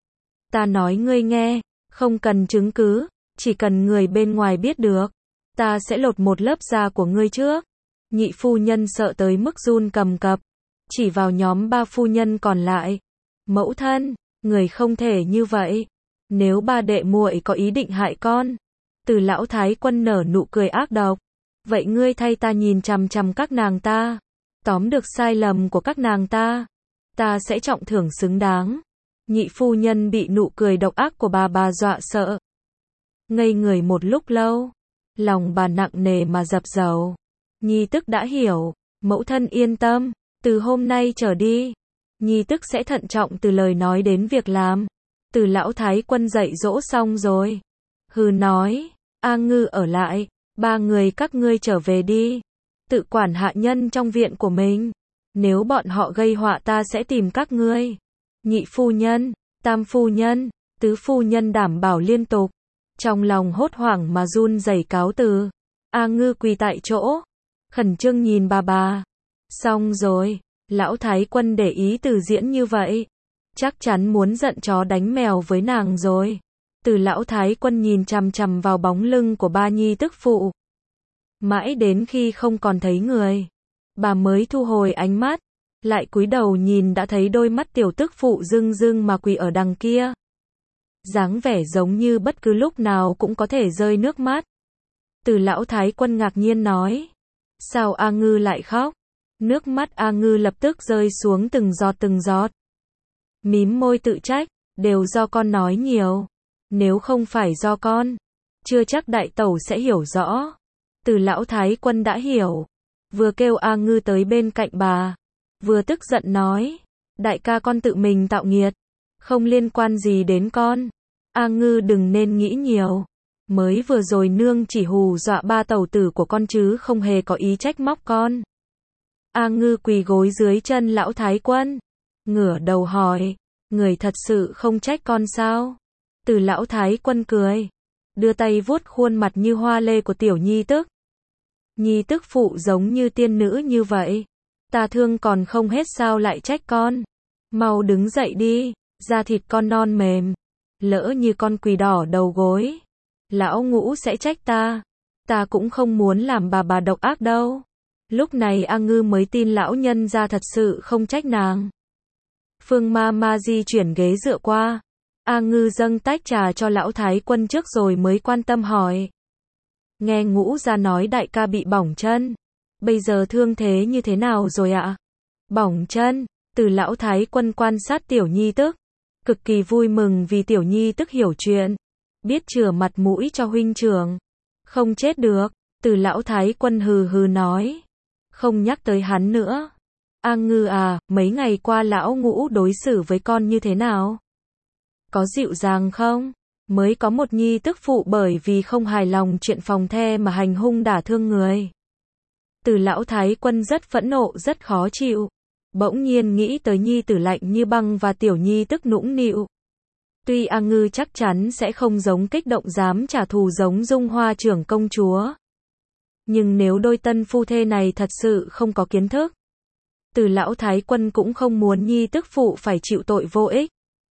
Ta nói ngươi nghe, không cần chứng cứ, chỉ cần người bên ngoài biết được, ta sẽ lột một lớp da của ngươi trước. Nhị phu nhân sợ tới mức run cầm cập, chỉ vào nhóm 3 phu nhân còn lại. Mẫu thân, người không thể như vậy. Nếu ba đệ muội có ý định hại con. Từ lão thái quân nở nụ cười ác độc. Vậy ngươi thay ta nhìn chằm chằm các nàng ta. Tóm được sai lầm của các nàng ta. Ta sẽ trọng thưởng xứng đáng. Nhị phu nhân bị nụ cười độc ác của bà dọa sợ. Ngây người một lúc lâu. Lòng bà nặng nề mà dập dầu. Nhi tức đã hiểu. Mẫu thân yên tâm. Từ hôm nay trở đi, Nhi tức sẽ thận trọng từ lời nói đến việc làm. Từ lão thái quân dạy dỗ xong rồi. Hừ nói. A Ngư ở lại. 3 người các ngươi trở về đi. Tự quản hạ nhân trong viện của mình. Nếu bọn họ gây họa ta sẽ tìm các ngươi. Nhị phu nhân, tam phu nhân, tứ phu nhân đảm bảo liên tục. Trong lòng hốt hoảng mà run rẩy cáo từ. A Ngư quỳ tại chỗ, khẩn trương nhìn bà. Xong rồi, lão thái quân để ý Từ Diễn như vậy, chắc chắn muốn giận chó đánh mèo với nàng rồi. Từ lão thái quân nhìn chằm chằm vào bóng lưng của 3 nhi tức phụ. Mãi đến khi không còn thấy người, Bà mới thu hồi ánh mắt, lại cúi đầu nhìn đã thấy đôi mắt tiểu tức phụ rưng rưng mà quỳ ở đằng kia. Dáng vẻ giống như bất cứ lúc nào cũng có thể rơi nước mắt. Từ lão thái quân ngạc nhiên nói. Sao A Ngư lại khóc? Nước mắt A Ngư lập tức rơi xuống từng giọt từng giọt. Mím môi tự trách, đều do con nói nhiều. Nếu không phải do con, chưa chắc đại tẩu sẽ hiểu rõ. Từ lão thái quân đã hiểu. Vừa kêu A Ngư tới bên cạnh bà, vừa tức giận nói. Đại ca con tự mình tạo nghiệt, không liên quan gì đến con. A Ngư đừng nên nghĩ nhiều. Mới vừa rồi nương chỉ hù dọa ba tẩu tử của con chứ không hề có ý trách móc con. A Ngư quỳ gối dưới chân lão thái quân, ngửa đầu hỏi, người thật sự không trách con sao? Từ lão thái quân cười, đưa tay vuốt khuôn mặt như hoa lê của tiểu nhi tức. Nhi tức phụ giống như tiên nữ như vậy, ta thương còn không hết sao lại trách con? Mau đứng dậy đi, da thịt con non mềm, lỡ như con quỳ đỏ đầu gối, lão ngũ sẽ trách ta. Ta cũng không muốn làm bà độc ác đâu. Lúc này A Ngư mới tin lão nhân gia thật sự không trách nàng. Phương Ma di chuyển ghế dựa qua. A Ngư dâng tách trà cho lão thái quân trước rồi mới quan tâm hỏi. Nghe ngũ gia nói đại ca bị bỏng chân. Bây giờ thương thế như thế nào rồi ạ? Bỏng chân. Từ lão thái quân quan sát tiểu nhi tức, cực kỳ vui mừng vì tiểu nhi tức hiểu chuyện, biết chừa mặt mũi cho huynh trưởng. Không chết được. Từ lão thái quân hừ hừ nói. Không nhắc tới hắn nữa. A Ngư à, mấy ngày qua lão ngũ đối xử với con như thế nào? Có dịu dàng không? Mới có một nhi tức phụ bởi vì không hài lòng chuyện phòng the mà hành hung đả thương người. Từ lão thái quân rất phẫn nộ rất khó chịu. Bỗng nhiên nghĩ tới nhi tử lạnh như băng và tiểu nhi tức nũng nịu. Tuy A Ngư chắc chắn sẽ không giống kích động dám trả thù giống Dung Hoa trưởng công chúa. Nhưng nếu đôi tân phu thê này thật sự không có kiến thức, từ lão thái quân cũng không muốn nhi tức phụ phải chịu tội vô ích.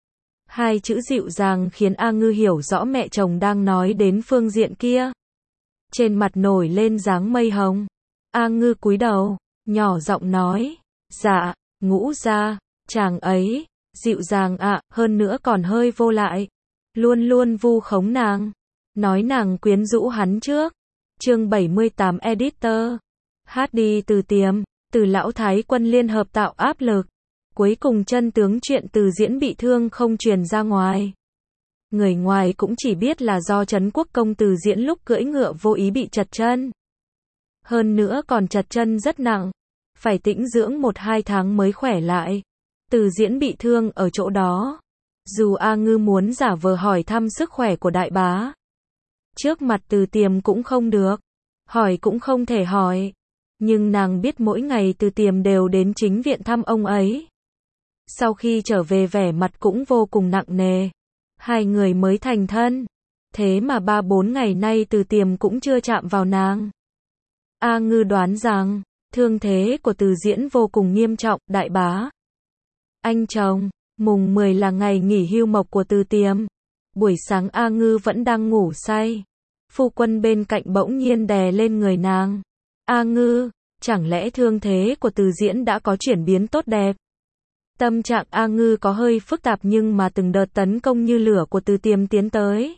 Hai chữ dịu dàng khiến A Ngư hiểu rõ mẹ chồng đang nói đến phương diện kia. Trên mặt nổi lên dáng mây hồng. A Ngư cúi đầu, nhỏ giọng nói, dạ, ngũ gia, chàng ấy, dịu dàng ạ, hơn nữa còn hơi vô lại. Luôn luôn vu khống nàng, nói nàng quyến rũ hắn trước. Chương 78 Editor. Hát đi từ tiềm, từ lão thái quân liên hợp tạo áp lực. Cuối cùng chân tướng chuyện từ diễn bị thương không truyền ra ngoài. Người ngoài cũng chỉ biết là do Trấn Quốc công từ diễn lúc cưỡi ngựa vô ý bị trật chân. Hơn nữa còn trật chân rất nặng. Phải tĩnh dưỡng 1-2 tháng mới khỏe lại. Từ diễn bị thương ở chỗ đó. Dù A Ngư muốn giả vờ hỏi thăm sức khỏe của đại bá, trước mặt từ tiềm cũng không được. Hỏi cũng không thể hỏi. Nhưng nàng biết mỗi ngày từ tiềm đều đến chính viện thăm ông ấy. Sau khi trở về vẻ mặt cũng vô cùng nặng nề. Hai người mới thành thân. Thế mà 3-4 ngày nay từ tiềm cũng chưa chạm vào nàng. A Ngư đoán rằng, thương thế của từ diễn vô cùng nghiêm trọng, đại bá. Anh chồng, mùng 10 là ngày nghỉ hưu mộc của từ tiềm. Buổi sáng A Ngư vẫn đang ngủ say. Phu quân bên cạnh bỗng nhiên đè lên người nàng. A Ngư, chẳng lẽ thương thế của từ diễn đã có chuyển biến tốt đẹp? Tâm trạng A Ngư có hơi phức tạp nhưng mà từng đợt tấn công như lửa của từ tiềm tiến tới.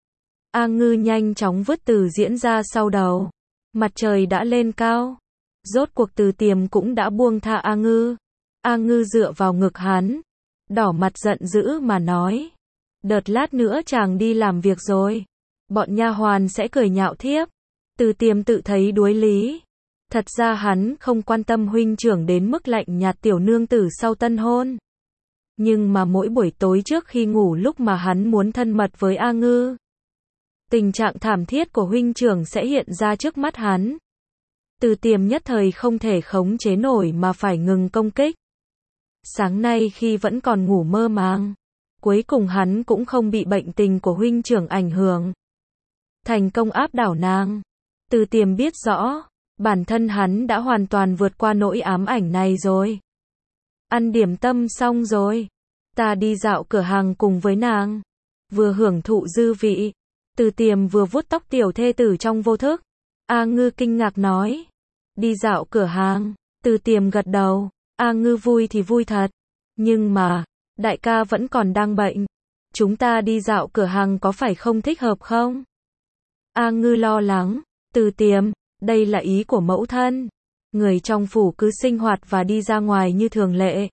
A Ngư nhanh chóng vứt từ diễn ra sau đầu. Mặt trời đã lên cao. Rốt cuộc từ tiềm cũng đã buông tha A Ngư. A Ngư dựa vào ngực hắn, đỏ mặt giận dữ mà nói. Đợt lát nữa chàng đi làm việc rồi. Bọn nha hoàn sẽ cười nhạo thiếp. Từ tiềm tự thấy đuối lý. Thật ra hắn không quan tâm huynh trưởng đến mức lạnh nhạt tiểu nương tử sau tân hôn. Nhưng mà mỗi buổi tối trước khi ngủ lúc mà hắn muốn thân mật với A Ngư, tình trạng thảm thiết của huynh trưởng sẽ hiện ra trước mắt hắn. Từ tiềm nhất thời không thể khống chế nổi mà phải ngừng công kích. Sáng nay khi vẫn còn ngủ mơ màng, cuối cùng hắn cũng không bị bệnh tình của huynh trưởng ảnh hưởng. Thành công áp đảo nàng. Từ tiềm biết rõ, bản thân hắn đã hoàn toàn vượt qua nỗi ám ảnh này rồi. Ăn điểm tâm xong rồi. Ta đi dạo cửa hàng cùng với nàng. Vừa hưởng thụ dư vị. Từ tiềm vừa vuốt tóc tiểu thê tử trong vô thức. A Ngư kinh ngạc nói. Đi dạo cửa hàng. Từ Tiềm gật đầu. A Ngư vui thì vui thật. Nhưng mà, đại ca vẫn còn đang bệnh. Chúng ta đi dạo cửa hàng có phải không thích hợp không? A Ngư lo lắng. Từ Tiềm, đây là ý của mẫu thân. Người trong phủ cứ sinh hoạt và đi ra ngoài như thường lệ.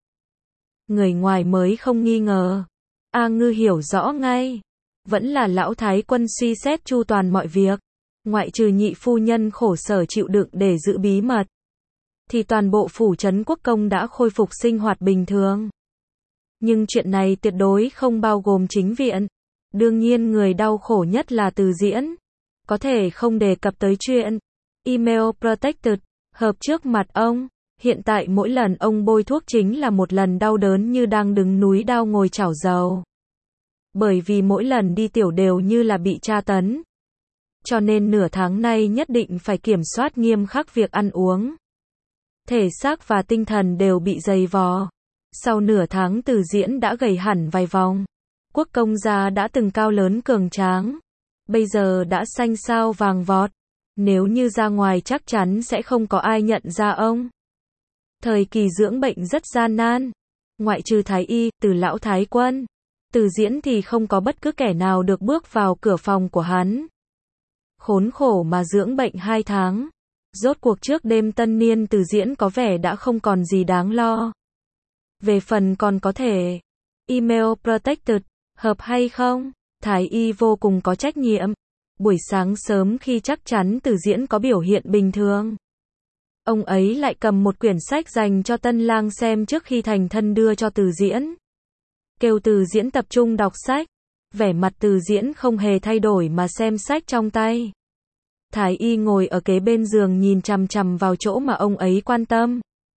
Người ngoài mới không nghi ngờ. A Ngư hiểu rõ ngay. Vẫn là lão thái quân suy xét chu toàn mọi việc. Ngoại trừ nhị phu nhân khổ sở chịu đựng để giữ bí mật. Thì toàn bộ phủ trấn Quốc Công đã khôi phục sinh hoạt bình thường. Nhưng chuyện này tuyệt đối không bao gồm chính viện. Đương nhiên người đau khổ nhất là Từ Diễn. Có thể không đề cập tới chuyện Email Protected hợp trước mặt ông. Hiện tại mỗi lần ông bôi thuốc chính là một lần đau đớn như đang đứng núi đao ngồi chảo dầu. Bởi vì mỗi lần đi tiểu đều như là bị tra tấn. Cho nên nửa tháng nay nhất định phải kiểm soát nghiêm khắc việc ăn uống. Thể xác và tinh thần đều bị dày vò. Sau nửa tháng Từ Diễn đã gầy hẳn vài vòng. Quốc công gia đã từng cao lớn cường tráng. Bây giờ đã xanh xao vàng vọt. Nếu như ra ngoài chắc chắn sẽ không có ai nhận ra ông. Thời kỳ dưỡng bệnh rất gian nan. Ngoại trừ thái y, Từ lão thái quân, Từ Diễn thì không có bất cứ kẻ nào được bước vào cửa phòng của hắn. Khốn khổ mà dưỡng bệnh 2 tháng. Rốt cuộc trước đêm tân niên Từ Diễn có vẻ đã không còn gì đáng lo. Về phần còn có thể Email Protected hợp hay không, thái y vô cùng có trách nhiệm. Buổi sáng sớm khi chắc chắn Từ Diễn có biểu hiện bình thường, ông ấy lại cầm một quyển sách dành cho tân lang xem trước khi thành thân đưa cho Từ Diễn. Kêu Từ Diễn tập trung đọc sách. Vẻ mặt Từ Diễn không hề thay đổi mà xem sách trong tay. Thái y ngồi ở kế bên giường nhìn chằm chằm vào chỗ mà ông ấy quan tâm.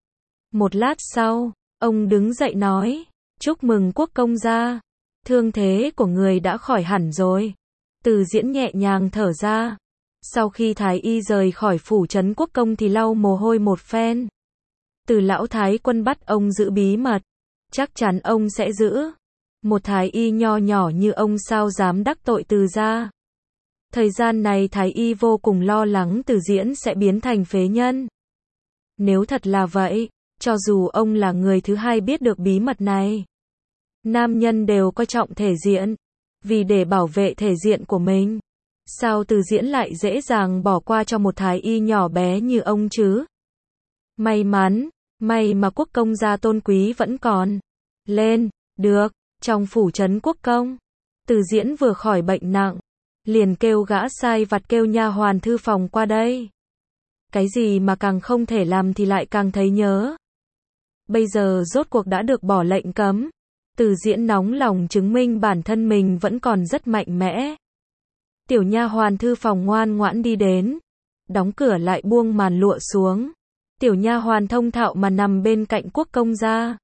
Một lát sau, ông đứng dậy nói, chúc mừng quốc công gia. Thương thế của người đã khỏi hẳn rồi. Từ Diễn nhẹ nhàng thở ra. Sau khi thái y rời khỏi phủ trấn Quốc Công thì lau mồ hôi một phen. Từ lão thái quân bắt ông giữ bí mật. Chắc chắn ông sẽ giữ. Một thái y nho nhỏ như ông sao dám đắc tội Từ gia. Thời gian này thái y vô cùng lo lắng Từ Diễn sẽ biến thành phế nhân. Nếu thật là vậy, cho dù ông là người thứ hai biết được bí mật này, nam nhân đều coi trọng thể diện. Vì để bảo vệ thể diện của mình, sao Từ Diễn lại dễ dàng bỏ qua cho một thái y nhỏ bé như ông chứ? May mắn, may mà quốc công gia tôn quý vẫn còn. Lên, được, trong phủ trấn Quốc Công, Từ Diễn vừa khỏi bệnh nặng, liền kêu gã sai vặt kêu nha hoàn thư phòng qua đây. Cái gì mà càng không thể làm thì lại càng thấy nhớ. Bây giờ rốt cuộc đã được bỏ lệnh cấm. Từ Diễn nóng lòng chứng minh bản thân mình vẫn còn rất mạnh mẽ. Tiểu nha hoàn thư phòng ngoan ngoãn đi đến, đóng cửa lại buông màn lụa xuống. Tiểu nha hoàn thông thạo mà nằm bên cạnh quốc công gia.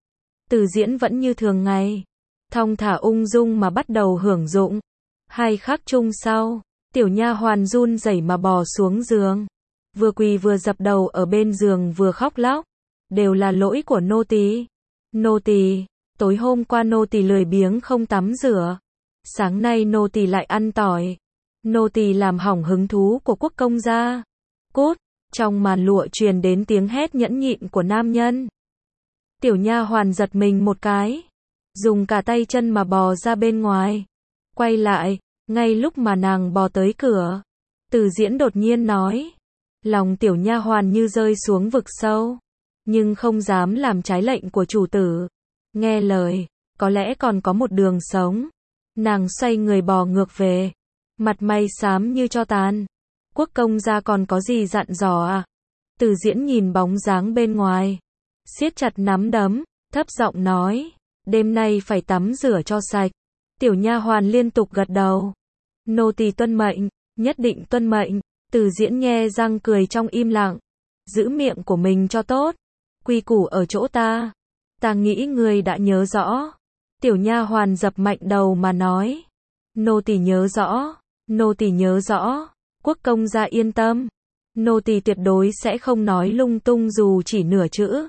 Từ Diễn vẫn như thường ngày, thong thả ung dung mà bắt đầu hưởng dụng. 2 khắc chung sau, tiểu nha hoàn run rẩy mà bò xuống giường, vừa quỳ vừa dập đầu ở bên giường vừa khóc lóc. Đều là lỗi của nô tỳ. Nô tỳ, tối hôm qua nô tỳ lười biếng không tắm rửa. Sáng nay nô tỳ lại ăn tỏi. Nô tỳ làm hỏng hứng thú của quốc công gia. Cút, trong màn lụa truyền đến tiếng hét nhẫn nhịn của nam nhân. Tiểu nha hoàn giật mình một cái, dùng cả tay chân mà bò ra bên ngoài. Quay lại, ngay lúc mà nàng bò tới cửa, Từ Diễn đột nhiên nói. Lòng tiểu nha hoàn như rơi xuống vực sâu, nhưng không dám làm trái lệnh của chủ tử. Nghe lời, có lẽ còn có một đường sống. Nàng xoay người bò ngược về, mặt mày xám như tro tàn. Quốc công gia còn có gì dặn dò à? Từ Diễn nhìn bóng dáng bên ngoài, siết chặt nắm đấm, thấp giọng nói, đêm nay phải tắm rửa cho sạch. Tiểu nha hoàn liên tục gật đầu. Nô tỳ tuân mệnh, nhất định tuân mệnh. Từ Diễn nhe răng cười trong im lặng, giữ miệng của mình cho tốt. Quy củ ở chỗ ta. Ta nghĩ ngươi đã nhớ rõ. Tiểu nha hoàn dập mạnh đầu mà nói. Nô tỳ nhớ rõ, nô tỳ nhớ rõ. Quốc công gia yên tâm, nô tỳ tuyệt đối sẽ không nói lung tung dù chỉ nửa chữ.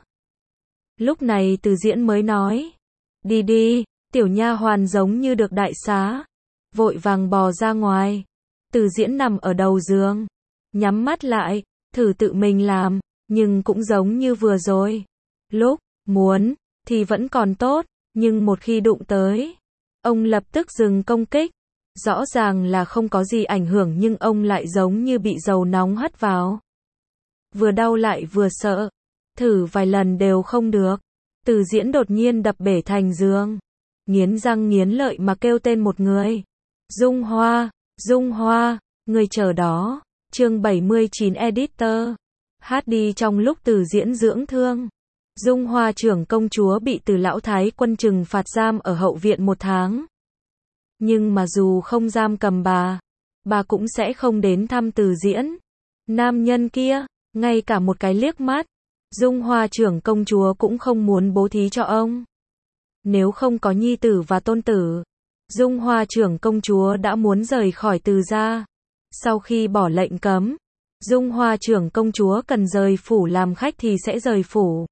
Lúc này Từ Diễn mới nói, đi đi. Tiểu nha hoàn giống như được đại xá, vội vàng bò ra ngoài. Từ Diễn nằm ở đầu giường, nhắm mắt lại, thử tự mình làm. Nhưng cũng giống như vừa rồi. Lúc muốn thì vẫn còn tốt, nhưng một khi đụng tới, ông lập tức dừng công kích. Rõ ràng là không có gì ảnh hưởng nhưng ông lại giống như bị dầu nóng hất vào. Vừa đau lại vừa sợ. Thử vài lần đều không được. Từ Diễn đột nhiên đập bể thành giường. Nghiến răng nghiến lợi mà kêu tên một người. Dung Hoa, người chờ đó. Chương 79 Editor. Hát đi trong lúc Từ Diễn dưỡng thương. Dung Hoa trưởng công chúa bị Từ lão thái quân trừng phạt giam ở hậu viện 1 tháng. Nhưng mà dù không giam cầm bà cũng sẽ không đến thăm Từ Diễn. Nam nhân kia, ngay cả một cái liếc mắt, Dung Hoa trưởng công chúa cũng không muốn bố thí cho ông. Nếu không có nhi tử và tôn tử, Dung Hoa trưởng công chúa đã muốn rời khỏi Từ gia. Sau khi bỏ lệnh cấm, Dung Hoa trưởng công chúa cần rời phủ làm khách thì sẽ rời phủ.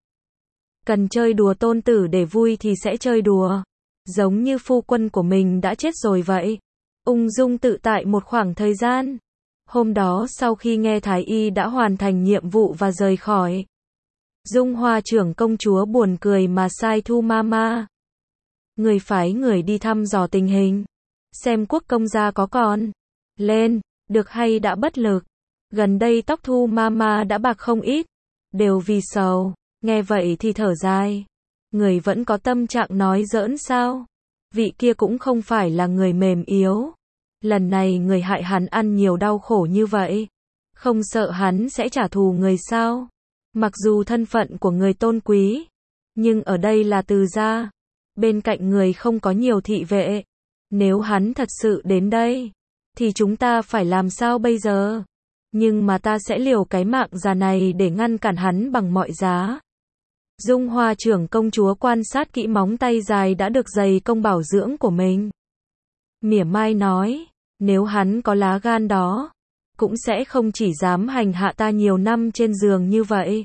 Cần chơi đùa tôn tử để vui thì sẽ chơi đùa. Giống như phu quân của mình đã chết rồi vậy. Ung dung tự tại một khoảng thời gian. Hôm đó sau khi nghe Thái y đã hoàn thành nhiệm vụ và rời khỏi, Dung Hoa trưởng công chúa buồn cười mà sai Thu Mama. Người phái người đi thăm dò tình hình. Xem quốc công gia có còn lên được hay đã bất lực. Gần đây tóc Thu Mama đã bạc không ít. Đều vì sầu. Nghe vậy thì thở dài. Người vẫn có tâm trạng nói giỡn sao? Vị kia cũng không phải là người mềm yếu. Lần này người hại hắn ăn nhiều đau khổ như vậy. Không sợ hắn sẽ trả thù người sao? Mặc dù thân phận của người tôn quý, nhưng ở đây là Từ gia. Bên cạnh người không có nhiều thị vệ. Nếu hắn thật sự đến đây, thì chúng ta phải làm sao bây giờ? Nhưng mà ta sẽ liều cái mạng già này để ngăn cản hắn bằng mọi giá. Dung Hoa trưởng công chúa quan sát kỹ móng tay dài đã được dày công bảo dưỡng của mình. Mỉa mai nói, nếu hắn có lá gan đó, cũng sẽ không chỉ dám hành hạ ta nhiều năm trên giường như vậy.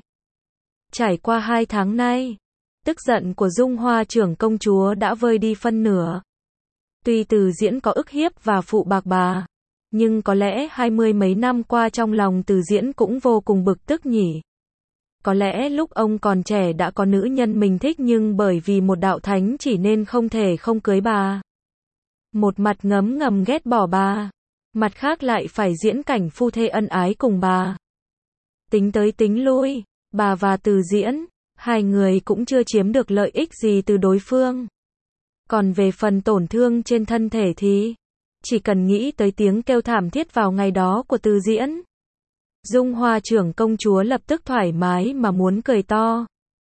Trải qua 2 tháng nay, tức giận của Dung Hoa trưởng công chúa đã vơi đi phân nửa. Tuy Từ Diễn có ức hiếp và phụ bạc bà, nhưng có lẽ 20 mấy năm qua trong lòng Từ Diễn cũng vô cùng bực tức nhỉ. Có lẽ lúc ông còn trẻ đã có nữ nhân mình thích nhưng bởi vì một đạo thánh chỉ nên không thể không cưới bà. Một mặt ngấm ngầm ghét bỏ bà, mặt khác lại phải diễn cảnh phu thê ân ái cùng bà. Tính tới tính lui, bà và Từ Diễn, hai người cũng chưa chiếm được lợi ích gì từ đối phương. Còn về phần tổn thương trên thân thể thì, chỉ cần nghĩ tới tiếng kêu thảm thiết vào ngày đó của Từ Diễn, Dung Hoa trưởng công chúa lập tức thoải mái mà muốn cười to.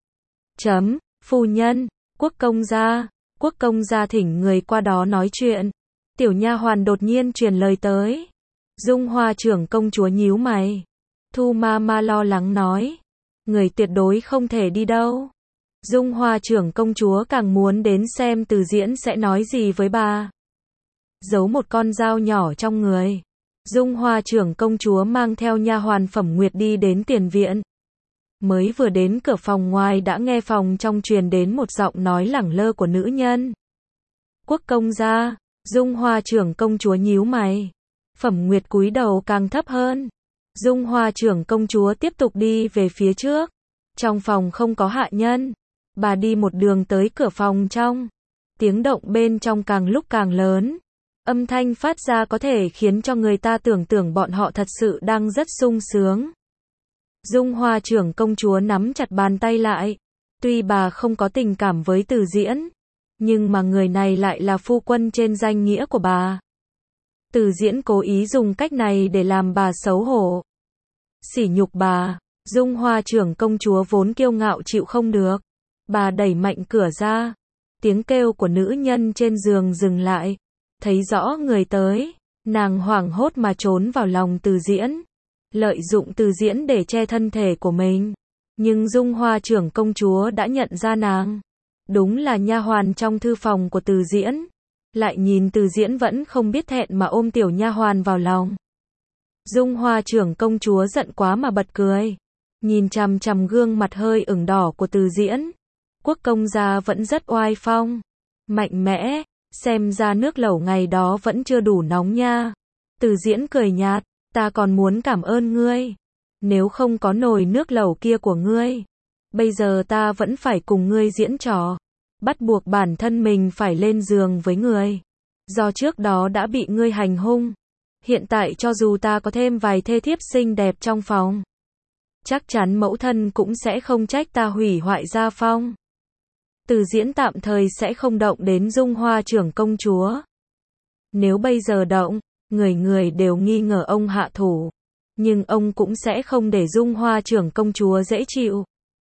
Phu nhân, quốc công gia thỉnh người qua đó nói chuyện. Tiểu nha hoàn đột nhiên truyền lời tới. Dung Hoa trưởng công chúa nhíu mày. Thu Mama lo lắng nói, người tuyệt đối không thể đi đâu. Dung Hoa trưởng công chúa càng muốn đến xem Từ Diễn sẽ nói gì với bà. Giấu một con dao nhỏ trong người, Dung Hoa trưởng công chúa mang theo nha hoàn Phẩm Nguyệt đi đến tiền viện. Mới vừa đến cửa phòng ngoài đã nghe phòng trong truyền đến một giọng nói lẳng lơ của nữ nhân. Quốc công gia. Dung Hoa trưởng công chúa nhíu mày. Phẩm Nguyệt cúi đầu càng thấp hơn. Dung Hoa trưởng công chúa tiếp tục đi về phía trước. Trong phòng không có hạ nhân. Bà đi một đường tới cửa phòng trong. Tiếng động bên trong càng lúc càng lớn. Âm thanh phát ra có thể khiến cho người ta tưởng bọn họ thật sự đang rất sung sướng. Dung Hoa trưởng công chúa nắm chặt bàn tay lại. Tuy bà không có tình cảm với Từ Diễn, nhưng mà người này lại là phu quân trên danh nghĩa của bà. Từ Diễn cố ý dùng cách này để làm bà xấu hổ, sỉ nhục bà. Dung Hoa trưởng công chúa vốn kiêu ngạo chịu không được. Bà đẩy mạnh cửa ra. Tiếng kêu của nữ nhân trên giường dừng lại. Thấy rõ người tới, nàng hoảng hốt mà trốn vào lòng Từ Diễn. Lợi dụng Từ Diễn để che thân thể của mình. Nhưng Dung Hoa trưởng công chúa đã nhận ra nàng. Đúng là nha hoàn trong thư phòng của Từ Diễn. Lại nhìn Từ Diễn vẫn không biết thẹn mà ôm tiểu nha hoàn vào lòng. Dung Hoa trưởng công chúa giận quá mà bật cười. Nhìn chằm chằm gương mặt hơi ửng đỏ của Từ Diễn. Quốc công gia vẫn rất oai phong, mạnh mẽ, xem ra nước lẩu ngày đó vẫn chưa đủ nóng nha. Từ Diễn cười nhạt, ta còn muốn cảm ơn ngươi. Nếu không có nồi nước lẩu kia của ngươi, bây giờ ta vẫn phải cùng ngươi diễn trò, bắt buộc bản thân mình phải lên giường với người. Do trước đó đã bị ngươi hành hung, hiện tại cho dù ta có thêm vài thê thiếp xinh đẹp trong phòng, chắc chắn mẫu thân cũng sẽ không trách ta hủy hoại gia phong. Từ Diễn tạm thời sẽ không động đến Dung Hoa trưởng công chúa. Nếu bây giờ động, người người đều nghi ngờ ông hạ thủ, nhưng ông cũng sẽ không để Dung Hoa trưởng công chúa dễ chịu.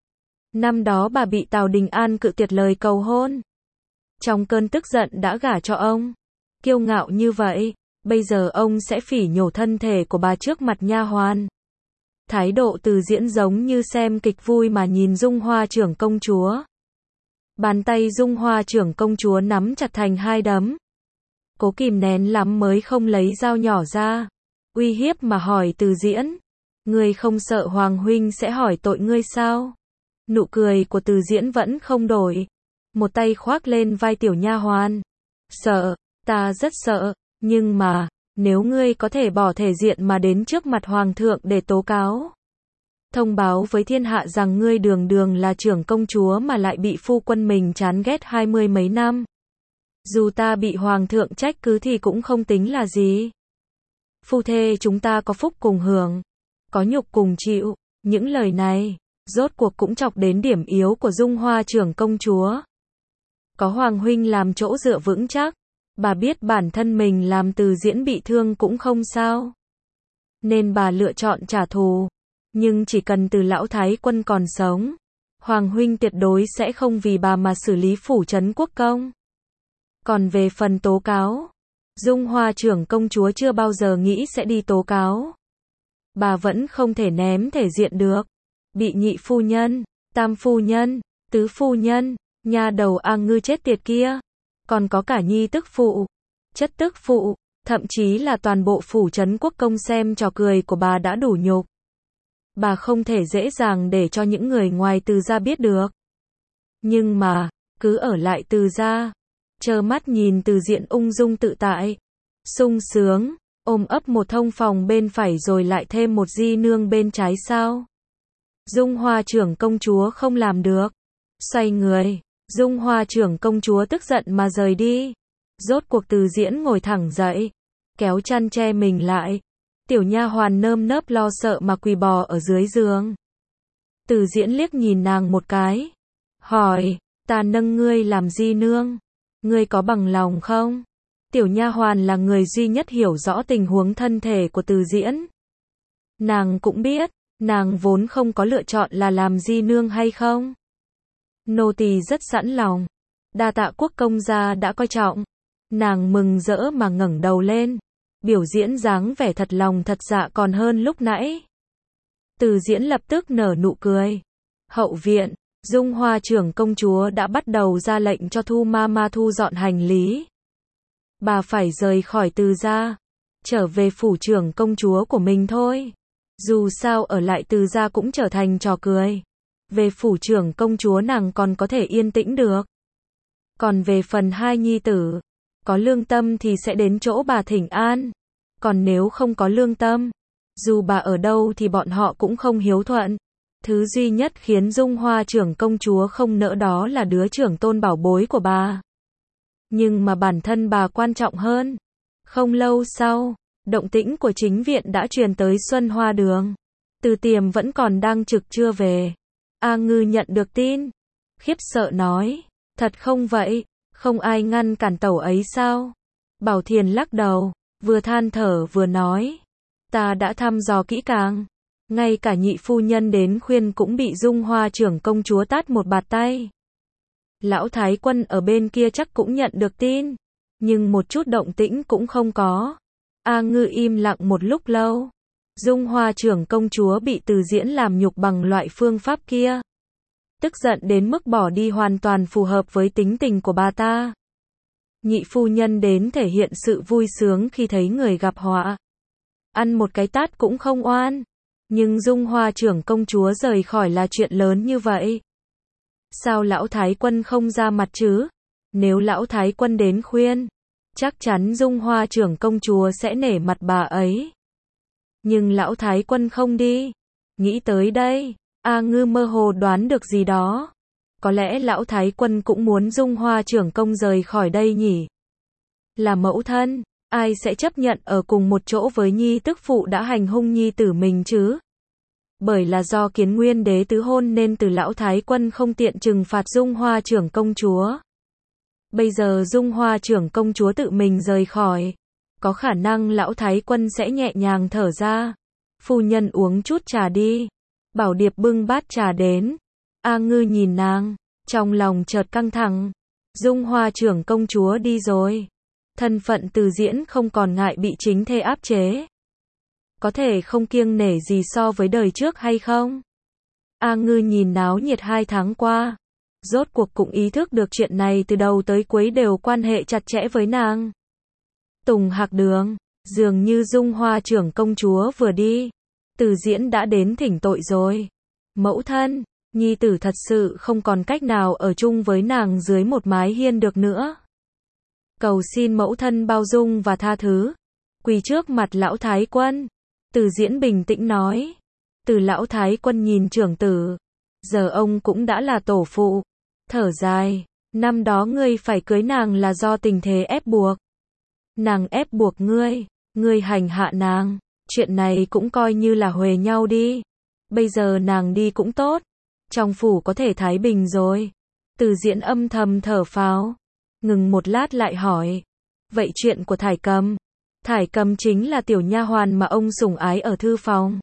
Năm đó bà bị Tào Đình An cự tuyệt lời cầu hôn, trong cơn tức giận đã gả cho ông. Kiêu ngạo như vậy, bây giờ ông sẽ phỉ nhổ thân thể của bà trước mặt nha hoàn. Thái độ Từ Diễn giống như xem kịch vui mà nhìn Dung Hoa trưởng công chúa. Bàn tay Dung Hoa trưởng công chúa nắm chặt thành hai đấm. Cố kìm nén lắm mới không lấy dao nhỏ ra, uy hiếp mà hỏi Từ Diễn, ngươi không sợ Hoàng huynh sẽ hỏi tội ngươi sao? Nụ cười của Từ Diễn vẫn không đổi, một tay khoác lên vai tiểu nha hoàn. Sợ, ta rất sợ, nhưng mà, nếu ngươi có thể bỏ thể diện mà đến trước mặt Hoàng thượng để tố cáo, thông báo với thiên hạ rằng ngươi đường đường là trưởng công chúa mà lại bị phu quân mình chán ghét 20 mấy năm. Dù ta bị Hoàng thượng trách cứ thì cũng không tính là gì. Phu thê chúng ta có phúc cùng hưởng, có nhục cùng chịu. Những lời này, rốt cuộc cũng chọc đến điểm yếu của Dung Hoa trưởng công chúa. Có Hoàng huynh làm chỗ dựa vững chắc, bà biết bản thân mình làm Từ Diễn bị thương cũng không sao, nên bà lựa chọn trả thù. Nhưng chỉ cần Từ lão thái quân còn sống, Hoàng huynh tuyệt đối sẽ không vì bà mà xử lý phủ trấn quốc công. Còn về phần tố cáo, Dung Hoa trưởng công chúa chưa bao giờ nghĩ sẽ đi tố cáo. Bà vẫn không thể ném thể diện được. Bị nhị phu nhân, tam phu nhân, tứ phu nhân, nha đầu A Ngư chết tiệt kia, còn có cả nhi tức phụ, chất tức phụ, thậm chí là toàn bộ phủ trấn quốc công xem trò cười của bà đã đủ nhục. Bà không thể dễ dàng để cho những người ngoài Từ gia biết được. Nhưng mà, cứ ở lại Từ gia, trơ mắt nhìn Từ Diễn ung dung tự tại, sung sướng, ôm ấp một thông phòng bên phải rồi lại thêm một di nương bên trái sao? Dung Hoa trưởng công chúa không làm được. Xoay người, Dung Hoa trưởng công chúa tức giận mà rời đi. Rốt cuộc Từ Diễn ngồi thẳng dậy, kéo chăn che mình lại. Tiểu nha hoàn nơm nớp lo sợ mà quỳ bò ở dưới giường. Từ Diễn liếc nhìn nàng một cái, hỏi, ta nâng ngươi làm di nương, ngươi có bằng lòng không? Tiểu nha hoàn là người duy nhất hiểu rõ tình huống thân thể của Từ Diễn. Nàng cũng biết, nàng vốn không có lựa chọn là làm di nương hay không. Nô tỳ rất sẵn lòng, đa tạ quốc công gia đã coi trọng. Nàng mừng rỡ mà ngẩng đầu lên, biểu diễn dáng vẻ thật lòng thật dạ còn hơn lúc nãy. Từ Diễn lập tức nở nụ cười. Hậu viện, Dung Hoa trưởng công chúa đã bắt đầu ra lệnh cho Thu Mama thu dọn hành lý. Bà phải rời khỏi Từ gia, trở về phủ trưởng công chúa của mình thôi. Dù sao ở lại Từ gia cũng trở thành trò cười. Về phủ trưởng công chúa nàng còn có thể yên tĩnh được. Còn về phần hai nhi tử, có lương tâm thì sẽ đến chỗ bà thỉnh an. Còn nếu không có lương tâm, dù bà ở đâu thì bọn họ cũng không hiếu thuận. Thứ duy nhất khiến Dung Hoa trưởng công chúa không nỡ đó là đứa trưởng tôn bảo bối của bà. Nhưng mà bản thân bà quan trọng hơn. Không lâu sau, động tĩnh của chính viện đã truyền tới Xuân Hoa Đường. Từ Tiềm vẫn còn đang trực chưa về. A Ngư nhận được tin, khiếp sợ nói, thật không vậy, không ai ngăn cản tẩu ấy sao? Bảo Thiền lắc đầu, vừa than thở vừa nói, ta đã thăm dò kỹ càng, ngay cả nhị phu nhân đến khuyên cũng bị Dung Hoa trưởng công chúa tát một bạt tay. Lão Thái quân ở bên kia chắc cũng nhận được tin, nhưng một chút động tĩnh cũng không có. A Ngư im lặng một lúc lâu. Dung Hoa trưởng công chúa bị Từ Diễn làm nhục bằng loại phương pháp kia. Tức giận đến mức bỏ đi hoàn toàn phù hợp với tính tình của bà ta. Nhị phu nhân đến thể hiện sự vui sướng khi thấy người gặp họa. Ăn một cái tát cũng không oan. Nhưng Dung Hoa trưởng công chúa rời khỏi là chuyện lớn như vậy. Sao lão Thái quân không ra mặt chứ? Nếu lão Thái quân đến khuyên, chắc chắn Dung Hoa trưởng công chúa sẽ nể mặt bà ấy. Nhưng lão Thái quân không đi. Nghĩ tới đây, A Ngư mơ hồ đoán được gì đó. Có lẽ lão thái quân cũng muốn Dung Hoa trưởng công rời khỏi đây nhỉ? Là mẫu thân, ai sẽ chấp nhận ở cùng một chỗ với nhi tức phụ đã hành hung nhi tử mình chứ? Bởi là do Kiến Nguyên đế tứ hôn nên Từ lão thái quân không tiện trừng phạt Dung Hoa trưởng công chúa. Bây giờ Dung Hoa trưởng công chúa tự mình rời khỏi, có khả năng lão thái quân sẽ nhẹ nhàng thở ra. Phu nhân uống chút trà đi. Bảo Điệp bưng bát trà đến. A Ngư nhìn nàng, trong lòng chợt căng thẳng. Dung Hoa trưởng công chúa đi rồi. Thân phận Từ Diễn không còn ngại bị chính thê áp chế. Có thể không kiêng nể gì so với đời trước hay không? A Ngư nhìn náo nhiệt 2 tháng qua. Rốt cuộc cũng ý thức được chuyện này từ đầu tới cuối đều quan hệ chặt chẽ với nàng. Tùng Hạc Đường, dường như Dung Hoa trưởng công chúa vừa đi. Từ Diễn đã đến thỉnh tội rồi. Mẫu thân, nhi tử thật sự không còn cách nào ở chung với nàng dưới một mái hiên được nữa. Cầu xin mẫu thân bao dung và tha thứ. Quỳ trước mặt lão thái quân. Từ Diễn bình tĩnh nói. Từ lão thái quân nhìn trưởng tử. Giờ ông cũng đã là tổ phụ. Thở dài. Năm đó ngươi phải cưới nàng là do tình thế ép buộc. Nàng ép buộc ngươi. Ngươi hành hạ nàng. Chuyện này cũng coi như là huề nhau đi. Bây giờ nàng đi cũng tốt. Trong phủ có thể thái bình rồi. Từ Diễn âm thầm thở phào. Ngừng một lát lại hỏi. Vậy chuyện của Thải Cầm? Thải Cầm chính là tiểu nha hoàn mà ông sủng ái ở thư phòng.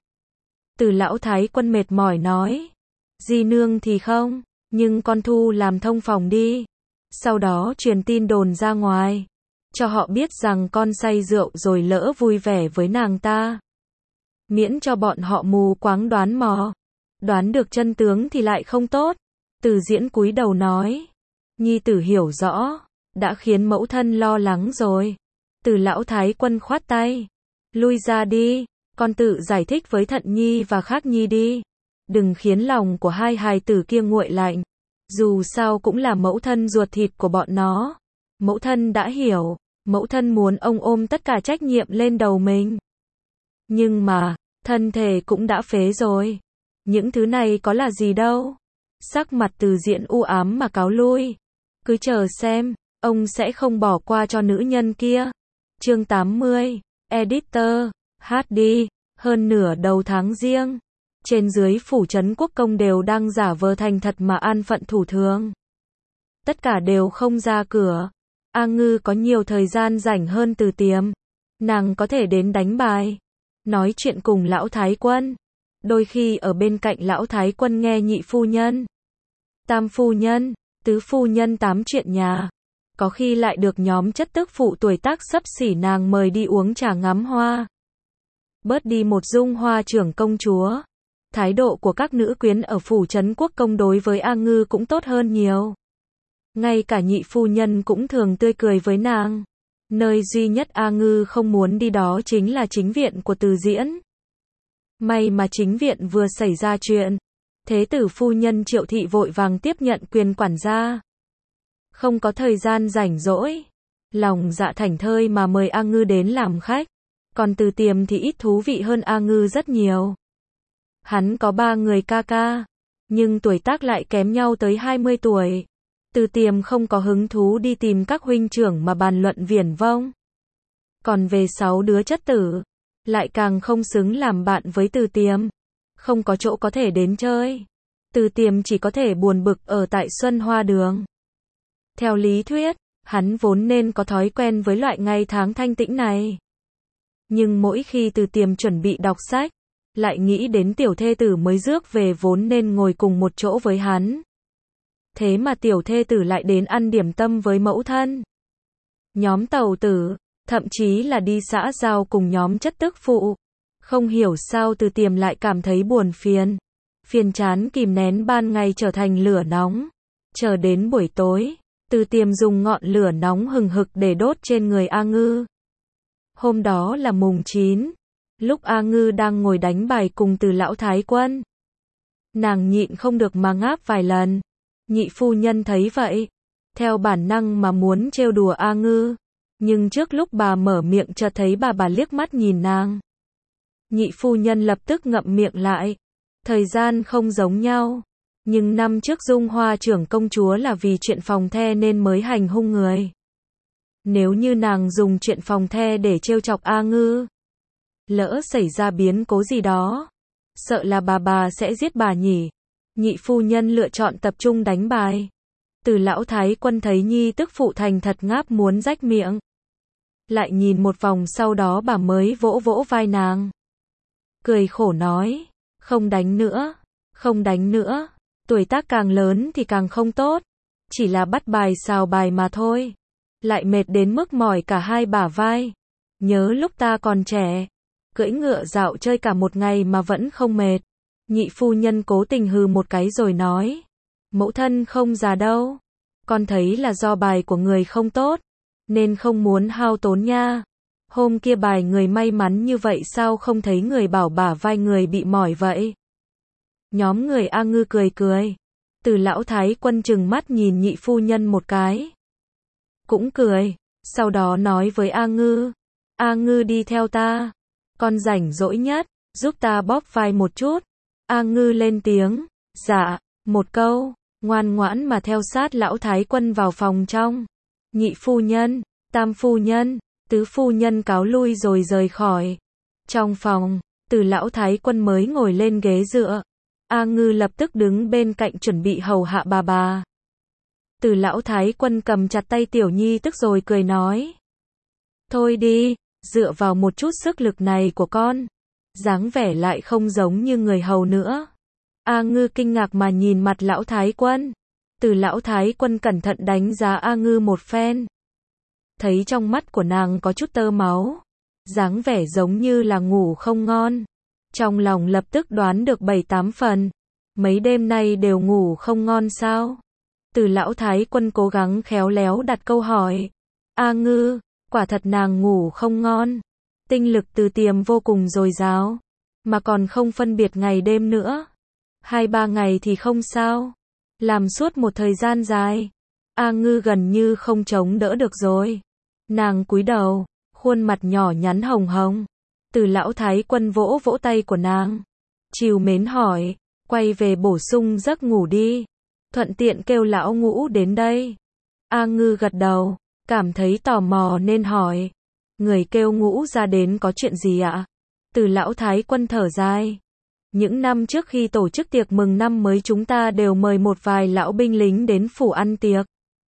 Từ lão thái quân mệt mỏi nói. Di nương thì không, nhưng con thu làm thông phòng đi. Sau đó truyền tin đồn ra ngoài. Cho họ biết rằng con say rượu rồi lỡ vui vẻ với nàng ta. Miễn cho bọn họ mù quáng đoán mò. Đoán được chân tướng thì lại không tốt. Từ Diễn cúi đầu nói. Nhi tử hiểu rõ. Đã khiến mẫu thân lo lắng rồi. Từ lão thái quân khoát tay. Lui ra đi. Con tự giải thích với Thận Nhi và Khác Nhi đi. Đừng khiến lòng của hai hài tử kia nguội lạnh. Dù sao cũng là mẫu thân ruột thịt của bọn nó. Mẫu thân đã hiểu. Mẫu thân muốn ông ôm tất cả trách nhiệm lên đầu mình. Nhưng mà, thân thể cũng đã phế rồi. Những thứ này có là gì đâu. Sắc mặt Từ Diễn u ám mà cáo lui. Cứ chờ xem, ông sẽ không bỏ qua cho nữ nhân kia. Chương 80, Editor, HD, hơn nửa đầu tháng Giêng. Trên dưới phủ trấn Quốc công đều đang giả vờ thành thật mà an phận thủ thường. Tất cả đều không ra cửa. A Ngư có nhiều thời gian rảnh hơn Từ Tiềm. Nàng có thể đến đánh bài, nói chuyện cùng lão thái quân. Đôi khi ở bên cạnh lão thái quân nghe nhị phu nhân, tam phu nhân, tứ phu nhân tám chuyện nhà. Có khi lại được nhóm chất tức phụ tuổi tác xấp xỉ nàng mời đi uống trà ngắm hoa. Bớt đi một Dung Hoa trưởng công chúa. Thái độ của các nữ quyến ở phủ trấn Quốc công đối với A Ngư cũng tốt hơn nhiều. Ngay cả nhị phu nhân cũng thường tươi cười với nàng. Nơi duy nhất A Ngư không muốn đi đó chính là chính viện của Từ Diễn. May mà chính viện vừa xảy ra chuyện. Thế tử phu nhân Triệu Thị vội vàng tiếp nhận quyền quản gia. Không có thời gian rảnh rỗi. Lòng dạ thảnh thơi mà mời A Ngư đến làm khách. Còn Từ Tiềm thì ít thú vị hơn A Ngư rất nhiều. Hắn có 3 người ca ca. Nhưng tuổi tác lại kém nhau tới 20 tuổi. Từ Tiềm không có hứng thú đi tìm các huynh trưởng mà bàn luận viển vông. Còn về 6 đứa chất tử, lại càng không xứng làm bạn với Từ Tiềm. Không có chỗ có thể đến chơi. Từ Tiềm chỉ có thể buồn bực ở tại Xuân Hoa Đường. Theo lý thuyết, hắn vốn nên có thói quen với loại ngày tháng thanh tĩnh này. Nhưng mỗi khi Từ Tiềm chuẩn bị đọc sách, lại nghĩ đến tiểu thê tử mới rước về vốn nên ngồi cùng một chỗ với hắn. Thế mà tiểu thê tử lại đến ăn điểm tâm với mẫu thân. Nhóm tàu tử, thậm chí là đi xã giao cùng nhóm chất tức phụ. Không hiểu sao Từ Tiềm lại cảm thấy buồn phiền. Phiền chán kìm nén ban ngày trở thành lửa nóng. Chờ đến buổi tối, Từ Tiềm dùng ngọn lửa nóng hừng hực để đốt trên người A Ngư. Hôm đó là mùng 9. Lúc A Ngư đang ngồi đánh bài cùng Từ lão thái quân. Nàng nhịn không được mà ngáp vài lần. Nhị phu nhân thấy vậy, theo bản năng mà muốn trêu đùa A Ngư. Nhưng trước lúc bà mở miệng chợt thấy bà liếc mắt nhìn nàng. Nhị phu nhân lập tức ngậm miệng lại. Thời gian không giống nhau. Nhưng năm trước Dung Hoa trưởng công chúa là vì chuyện phòng the nên mới hành hung người. Nếu như nàng dùng chuyện phòng the để trêu chọc A Ngư, lỡ xảy ra biến cố gì đó, sợ là bà sẽ giết bà nhỉ. Nhị phu nhân lựa chọn tập trung đánh bài. Từ lão thái quân thấy nhi tức phụ thành thật ngáp muốn rách miệng. Lại nhìn một vòng sau đó bà mới vỗ vỗ vai nàng. Cười khổ nói, không đánh nữa, không đánh nữa, tuổi tác càng lớn thì càng không tốt. Chỉ là bắt bài xào bài mà thôi. Lại mệt đến mức mỏi cả hai bả vai. Nhớ lúc ta còn trẻ, cưỡi ngựa dạo chơi cả một ngày mà vẫn không mệt. Nhị phu nhân cố tình hừ một cái rồi nói, mẫu thân không già đâu, con thấy là do bài của người không tốt, nên không muốn hao tốn nha. Hôm kia bài người may mắn như vậy sao không thấy người bảo bả vai người bị mỏi vậy? Nhóm người A Ngư cười cười. Từ lão thái quân trừng mắt nhìn nhị phu nhân một cái. Cũng cười, sau đó nói với A Ngư, A Ngư đi theo ta, con rảnh rỗi nhất, giúp ta bóp vai một chút. A Ngư lên tiếng, dạ, một câu, ngoan ngoãn mà theo sát lão thái quân vào phòng trong. Nhị phu nhân, tam phu nhân, tứ phu nhân cáo lui rồi rời khỏi. Trong phòng, từ lão thái quân mới ngồi lên ghế dựa. A Ngư lập tức đứng bên cạnh chuẩn bị hầu hạ bà. Từ lão thái quân cầm chặt tay tiểu nhi tức rồi cười nói. Thôi đi, dựa vào một chút sức lực này của con. Dáng vẻ lại không giống như người hầu nữa. A Ngư kinh ngạc mà nhìn mặt lão thái quân. Từ lão thái quân cẩn thận đánh giá A Ngư một phen. Thấy trong mắt của nàng có chút tơ máu. Dáng vẻ giống như là ngủ không ngon. Trong lòng lập tức đoán được 7-8 phần. Mấy đêm nay đều ngủ không ngon sao? Từ lão thái quân cố gắng khéo léo đặt câu hỏi. A Ngư, quả thật nàng ngủ không ngon. Tinh lực từ tiềm vô cùng dồi dào. Mà còn không phân biệt ngày đêm nữa. 2-3 ngày thì không sao. Làm suốt một thời gian dài. A Ngư gần như không chống đỡ được rồi. Nàng cúi đầu, khuôn mặt nhỏ nhắn hồng hồng. Từ lão thái quân vỗ vỗ tay của nàng. Trìu mến hỏi, quay về bổ sung giấc ngủ đi. Thuận tiện kêu lão ngũ đến đây. A Ngư gật đầu, cảm thấy tò mò nên hỏi. Người kêu ngũ ra đến có chuyện gì ạ? Từ lão thái quân thở dài. Những năm trước khi tổ chức tiệc mừng năm mới chúng ta đều mời một vài lão binh lính đến phủ ăn tiệc.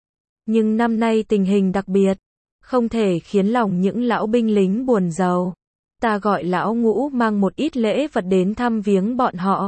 Nhưng năm nay tình hình đặc biệt, không thể khiến lòng những lão binh lính buồn rầu. Ta gọi lão ngũ mang một ít lễ vật đến thăm viếng bọn họ.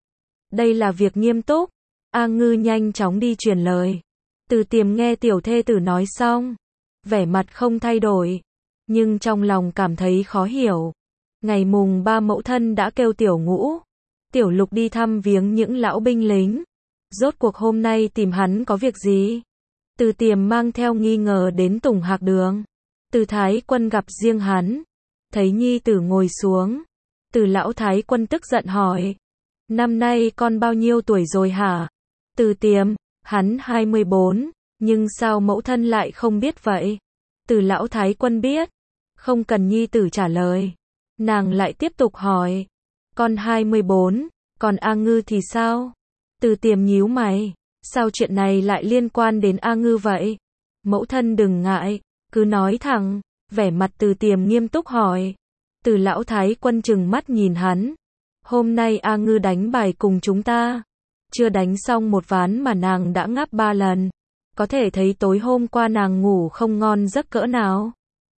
Đây là việc nghiêm túc. A Ngư nhanh chóng đi truyền lời. Từ tiềm nghe tiểu thê tử nói xong, vẻ mặt không thay đổi, nhưng trong lòng cảm thấy khó hiểu. Ngày mùng 3 mẫu thân đã kêu tiểu ngũ, tiểu lục đi thăm viếng những lão binh lính. Rốt cuộc hôm nay tìm hắn có việc gì? Từ tiềm mang theo nghi ngờ đến Tùng Hạc Đường. Từ thái quân gặp riêng hắn, thấy nhi tử ngồi xuống. Từ lão thái quân tức giận hỏi, năm nay con bao nhiêu tuổi rồi hả? Từ tiềm, hắn 24, nhưng sao mẫu thân lại không biết vậy? Từ lão thái quân biết, không cần nhi tử trả lời. Nàng lại tiếp tục hỏi, con 24, còn A Ngư thì sao? Từ tiềm nhíu mày, sao chuyện này lại liên quan đến A Ngư vậy? Mẫu thân đừng ngại, cứ nói thẳng. Vẻ mặt từ tiềm nghiêm túc hỏi. Từ lão thái quân trừng mắt nhìn hắn. Hôm nay A Ngư đánh bài cùng chúng ta. Chưa đánh xong một ván mà nàng đã ngáp 3 lần. Có thể thấy tối hôm qua nàng ngủ không ngon giấc cỡ nào.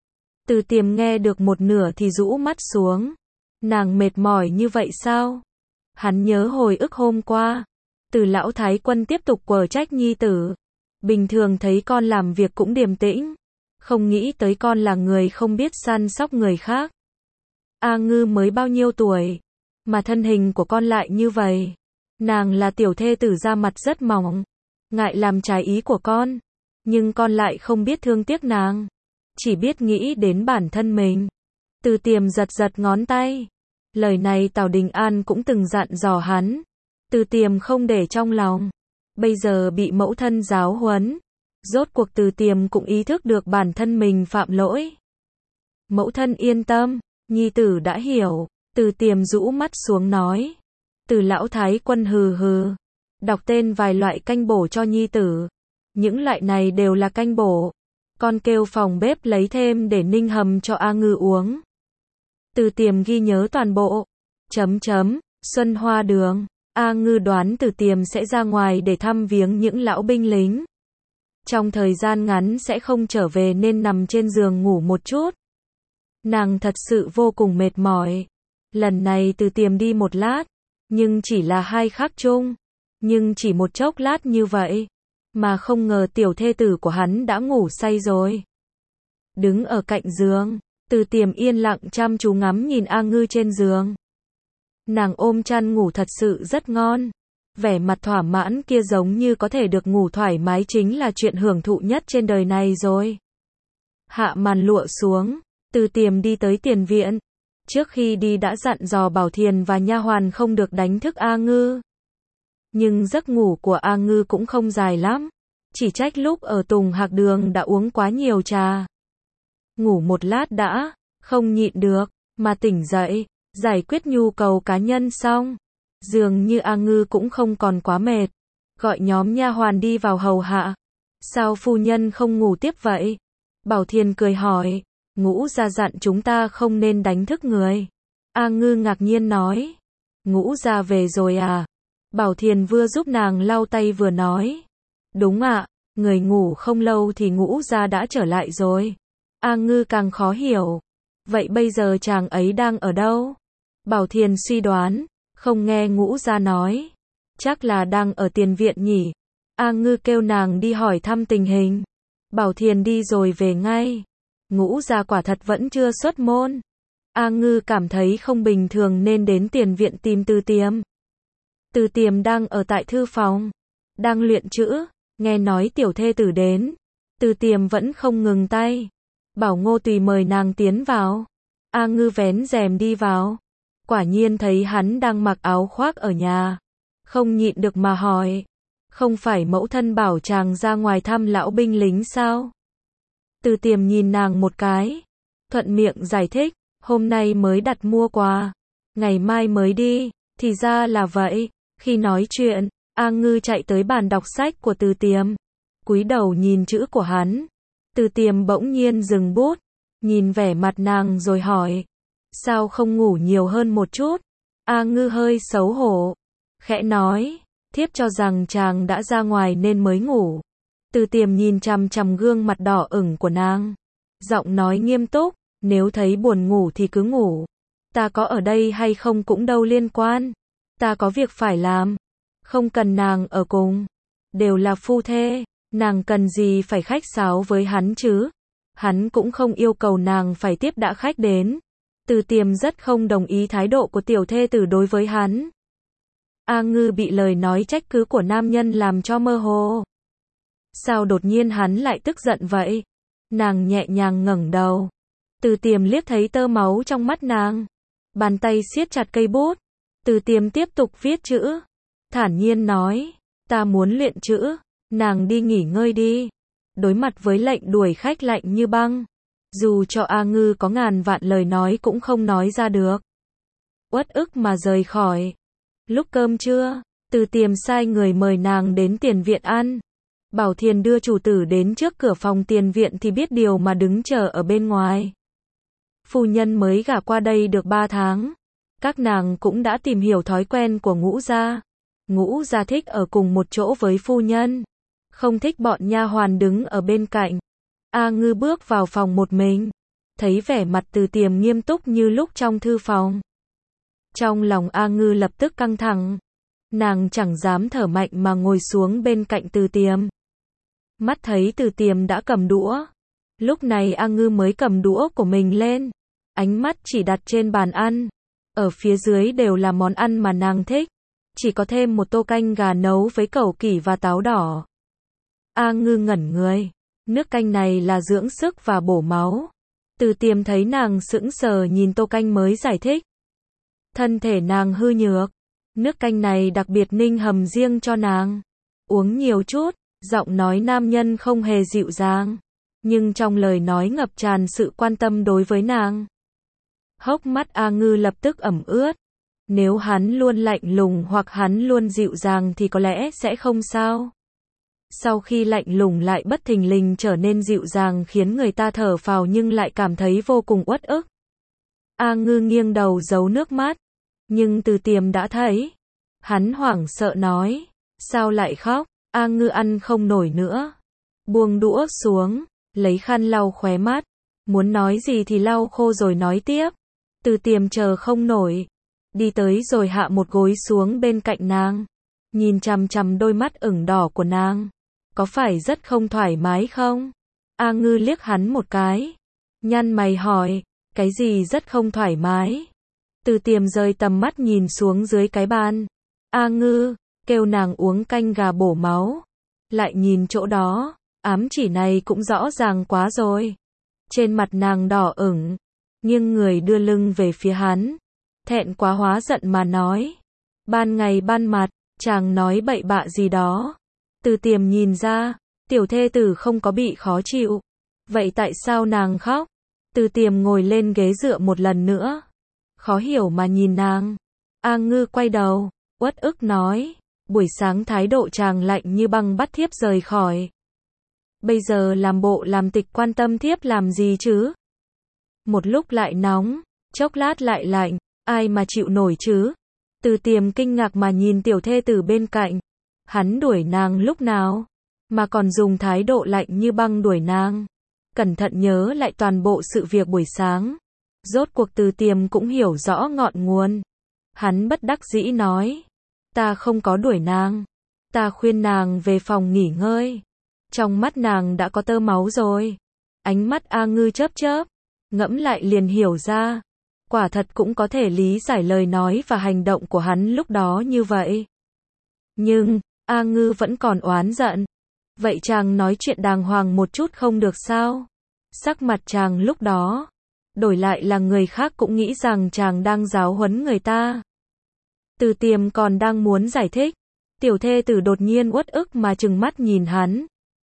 Từ tiềm nghe được một nửa thì rũ mắt xuống. Nàng mệt mỏi như vậy sao? Hắn nhớ hồi ức hôm qua. Từ lão thái quân tiếp tục quở trách nhi tử. Bình thường thấy con làm việc cũng điềm tĩnh. Không nghĩ tới con là người không biết săn sóc người khác. A Ngư mới bao nhiêu tuổi, mà thân hình của con lại như vậy. Nàng là tiểu thê tử da mặt rất mỏng, ngại làm trái ý của con, nhưng con lại không biết thương tiếc nàng, chỉ biết nghĩ đến bản thân mình. Từ tiềm giật giật ngón tay. Lời này Tào Đình An cũng từng dặn dò hắn. Từ tiềm không để trong lòng. Bây giờ bị mẫu thân giáo huấn. Rốt cuộc từ tiềm cũng ý thức được bản thân mình phạm lỗi. Mẫu thân yên tâm, nhi tử đã hiểu. Từ tiềm rũ mắt xuống nói. Từ lão thái quân hừ hừ. Đọc tên vài loại canh bổ cho nhi tử. Những loại này đều là canh bổ. Con kêu phòng bếp lấy thêm để ninh hầm cho A Ngư uống. Từ Tiềm ghi nhớ toàn bộ. Xuân Hoa Đường. A Ngư đoán Từ Tiềm sẽ ra ngoài để thăm viếng những lão binh lính. Trong thời gian ngắn sẽ không trở về nên nằm trên giường ngủ một chút. Nàng thật sự vô cùng mệt mỏi. Lần này Từ Tiềm đi một lát, nhưng chỉ là 2 khắc chung. Nhưng chỉ một chốc lát như vậy, mà không ngờ tiểu thê tử của hắn đã ngủ say rồi. Đứng ở cạnh giường, Từ Tiềm yên lặng chăm chú ngắm nhìn A Ngư trên giường. Nàng ôm chăn ngủ thật sự rất ngon. Vẻ mặt thỏa mãn kia giống như có thể được ngủ thoải mái chính là chuyện hưởng thụ nhất trên đời này rồi. Hạ màn lụa xuống, Từ Tiềm đi tới tiền viện. Trước khi đi đã dặn dò Bảo Thiền và nha hoàn không được đánh thức A Ngư. Nhưng giấc ngủ của A Ngư cũng không dài lắm. Chỉ trách lúc ở Tùng Hạc Đường đã uống quá nhiều trà. Ngủ một lát đã, không nhịn được, mà tỉnh dậy, giải quyết nhu cầu cá nhân xong. Dường như A Ngư cũng không còn quá mệt. Gọi nhóm nha hoàn đi vào hầu hạ. Sao phu nhân không ngủ tiếp vậy? Bảo Thiền cười hỏi. Ngũ gia dặn chúng ta không nên đánh thức người. A Ngư ngạc nhiên nói. Ngũ gia về rồi à? Bảo Thiền vừa giúp nàng lau tay vừa nói. Đúng ạ, người ngủ không lâu thì ngũ gia đã trở lại rồi. A Ngư càng khó hiểu. Vậy bây giờ chàng ấy đang ở đâu? Bảo Thiền suy đoán, không nghe ngũ gia nói. Chắc là đang ở tiền viện nhỉ. A Ngư kêu nàng đi hỏi thăm tình hình. Bảo Thiền đi rồi về ngay. Ngũ gia quả thật vẫn chưa xuất môn. A Ngư cảm thấy không bình thường nên đến tiền viện tìm Từ Tiềm. Từ Tiềm đang ở tại thư phòng, đang luyện chữ, nghe nói tiểu thê tử đến. Từ Tiềm vẫn không ngừng tay. Bảo Ngô Tùy mời nàng tiến vào. A Ngư vén rèm đi vào. Quả nhiên thấy hắn đang mặc áo khoác ở nhà. Không nhịn được mà hỏi. Không phải mẫu thân bảo chàng ra ngoài thăm lão binh lính sao? Từ Tiềm nhìn nàng một cái. Thuận miệng giải thích. Hôm nay mới đặt mua quà. Ngày mai mới đi. Thì ra là vậy. Khi nói chuyện, A Ngư chạy tới bàn đọc sách của Từ Tiềm. Cúi đầu nhìn chữ của hắn. Từ Tiềm bỗng nhiên dừng bút. Nhìn vẻ mặt nàng rồi hỏi. Sao không ngủ nhiều hơn một chút? A Ngư hơi xấu hổ. Khẽ nói. Thiếp cho rằng chàng đã ra ngoài nên mới ngủ. Từ Tiềm nhìn chằm chằm gương mặt đỏ ửng của nàng. Giọng nói nghiêm túc. Nếu thấy buồn ngủ thì cứ ngủ. Ta có ở đây hay không cũng đâu liên quan. Ta có việc phải làm. Không cần nàng ở cùng. Đều là phu thê. Nàng cần gì phải khách sáo với hắn chứ? Hắn cũng không yêu cầu nàng phải tiếp đãi khách đến. Từ Tiềm rất không đồng ý thái độ của tiểu thê tử đối với hắn. A Ngư bị lời nói trách cứ của nam nhân làm cho mơ hồ. Sao đột nhiên hắn lại tức giận vậy? Nàng nhẹ nhàng ngẩng đầu. Từ Tiềm liếc thấy tơ máu trong mắt nàng. Bàn tay siết chặt cây bút. Từ Tiềm tiếp tục viết chữ. Thản nhiên nói. Ta muốn luyện chữ. Nàng đi nghỉ ngơi đi. Đối mặt với lệnh đuổi khách lạnh như băng. Dù cho A Ngư có ngàn vạn lời nói cũng không nói ra được. Uất ức mà rời khỏi. Lúc cơm trưa, Từ Tiềm sai người mời nàng đến tiền viện ăn. Bảo Thiền đưa chủ tử đến trước cửa phòng tiền viện thì biết điều mà đứng chờ ở bên ngoài. Phu nhân mới gả qua đây được 3 tháng. Các nàng cũng đã tìm hiểu thói quen của Ngũ gia. Ngũ gia thích ở cùng một chỗ với phu nhân. Không thích bọn nha hoàn đứng ở bên cạnh. A Ngư bước vào phòng một mình. Thấy vẻ mặt Từ Tiềm nghiêm túc như lúc trong thư phòng. Trong lòng A Ngư lập tức căng thẳng. Nàng chẳng dám thở mạnh mà ngồi xuống bên cạnh Từ Tiềm. Mắt thấy Từ Tiềm đã cầm đũa. Lúc này A Ngư mới cầm đũa của mình lên. Ánh mắt chỉ đặt trên bàn ăn. Ở phía dưới đều là món ăn mà nàng thích. Chỉ có thêm một tô canh gà nấu với cẩu kỷ và táo đỏ. A Ngư ngẩn người. Nước canh này là dưỡng sức và bổ máu. Từ Tiềm thấy nàng sững sờ nhìn tô canh mới giải thích. Thân thể nàng hư nhược. Nước canh này đặc biệt ninh hầm riêng cho nàng. Uống nhiều chút. Giọng nói nam nhân không hề dịu dàng. Nhưng trong lời nói ngập tràn sự quan tâm đối với nàng. Hốc mắt A Ngư lập tức ẩm ướt. Nếu hắn luôn lạnh lùng hoặc hắn luôn dịu dàng thì có lẽ sẽ không sao. Sau khi lạnh lùng lại bất thình lình trở nên dịu dàng khiến người ta thở phào nhưng lại cảm thấy vô cùng uất ức. A Ngư nghiêng đầu giấu nước mắt. Nhưng Từ Tiềm đã thấy. Hắn hoảng sợ nói. Sao lại khóc? A Ngư ăn không nổi nữa. Buông đũa xuống, lấy khăn lau khóe mắt. Muốn nói gì thì lau khô rồi nói tiếp. Từ Tiềm chờ không nổi. Đi tới rồi hạ một gối xuống bên cạnh nàng. Nhìn chằm chằm đôi mắt ửng đỏ của nàng. Có phải rất không thoải mái không? A Ngư liếc hắn một cái. Nhăn mày hỏi. Cái gì rất không thoải mái? Từ Tiềm rời tầm mắt nhìn xuống dưới cái bàn. A Ngư, kêu nàng uống canh gà bổ máu. Lại nhìn chỗ đó, ám chỉ này cũng rõ ràng quá rồi. Trên mặt nàng đỏ ửng, nghiêng người đưa lưng về phía hắn. Thẹn quá hóa giận mà nói. Ban ngày ban mặt, chàng nói bậy bạ gì đó. Từ Tiềm nhìn ra, tiểu thê tử không có bị khó chịu. Vậy tại sao nàng khóc? Từ Tiềm ngồi lên ghế dựa một lần nữa. Khó hiểu mà nhìn nàng. A Ngư quay đầu, uất ức nói. Buổi sáng thái độ chàng lạnh như băng bắt thiếp rời khỏi. Bây giờ làm bộ làm tịch quan tâm thiếp làm gì chứ? Một lúc lại nóng, chốc lát lại lạnh, ai mà chịu nổi chứ? Từ Tiềm kinh ngạc mà nhìn tiểu thê tử bên cạnh. Hắn đuổi nàng lúc nào? Mà còn dùng thái độ lạnh như băng đuổi nàng. Cẩn thận nhớ lại toàn bộ sự việc buổi sáng. Rốt cuộc Từ Tiềm cũng hiểu rõ ngọn nguồn. Hắn bất đắc dĩ nói. Ta không có đuổi nàng. Ta khuyên nàng về phòng nghỉ ngơi. Trong mắt nàng đã có tơ máu rồi. Ánh mắt A Ngư chớp chớp. Ngẫm lại liền hiểu ra. Quả thật cũng có thể lý giải lời nói và hành động của hắn lúc đó như vậy. Nhưng, A Ngư vẫn còn oán giận. Vậy chàng nói chuyện đàng hoàng một chút không được sao? Sắc mặt chàng lúc đó. Đổi lại là người khác cũng nghĩ rằng chàng đang giáo huấn người ta. Từ Tiềm còn đang muốn giải thích. Tiểu thê tử đột nhiên uất ức mà trừng mắt nhìn hắn.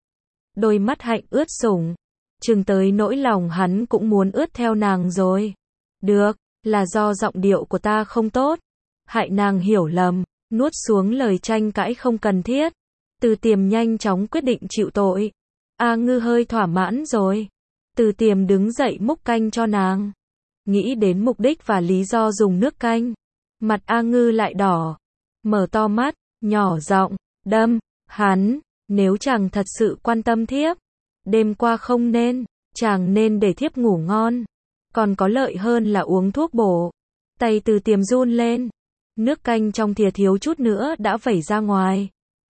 Đôi mắt hạnh ướt sũng. Chừng tới nỗi lòng hắn cũng muốn ướt theo nàng rồi. Được, là do giọng điệu của ta không tốt. Hại nàng hiểu lầm, nuốt xuống lời tranh cãi không cần thiết. Từ Tiềm nhanh chóng quyết định chịu tội. A Ngư hơi thỏa mãn rồi. Từ Tiềm đứng dậy múc canh cho nàng. Nghĩ đến mục đích và lý do dùng nước canh. Mặt A Ngư lại đỏ. Mở to mắt, nhỏ giọng, đâm, hắn, nếu chàng thật sự quan tâm thiếp. Đêm qua không nên, chàng nên để thiếp ngủ ngon. Còn có lợi hơn là uống thuốc bổ. Tay Từ Tiềm run lên. Nước canh trong thìa thiếu chút nữa đã vẩy ra ngoài.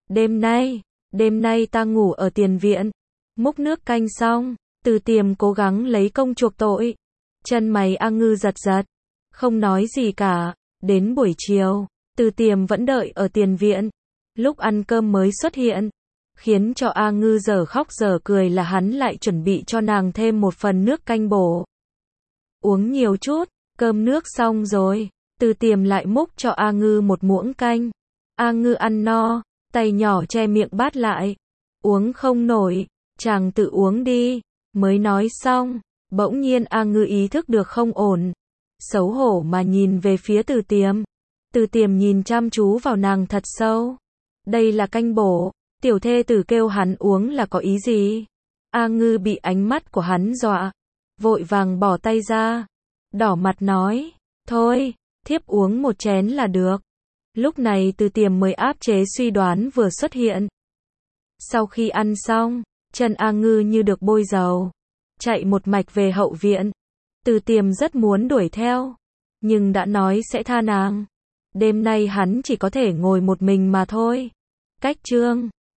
Đêm nay ta ngủ ở tiền viện. Múc nước canh xong, Từ Tiềm cố gắng lấy công chuộc tội. Chân mày A Ngư giật giật. Không nói gì cả. Đến buổi chiều, Từ Tiềm vẫn đợi ở tiền viện. Lúc ăn cơm mới xuất hiện. Khiến cho A Ngư giờ khóc giờ cười là hắn lại chuẩn bị cho nàng thêm một phần nước canh bổ. Uống nhiều chút, cơm nước xong rồi. Từ Tiềm lại múc cho A Ngư một muỗng canh. A Ngư ăn no, tay nhỏ che miệng bát lại. Uống không nổi, chàng tự uống đi. Mới nói xong, bỗng nhiên A Ngư ý thức được không ổn. Xấu hổ mà nhìn về phía Từ Tiềm. Từ Tiềm nhìn chăm chú vào nàng thật sâu. Đây là canh bổ, tiểu thê tử kêu hắn uống là có ý gì? A Ngư bị ánh mắt của hắn dọa. Vội vàng bỏ tay ra. Đỏ mặt nói, thôi, thiếp uống một chén là được. Lúc này Từ Tiềm mới áp chế suy đoán vừa xuất hiện. Sau khi ăn xong, chân A Ngư như được bôi dầu. Chạy một mạch về hậu viện. Từ Tiềm rất muốn đuổi theo. Nhưng đã nói sẽ tha nàng. Đêm nay hắn chỉ có thể ngồi một mình mà thôi. Cách chương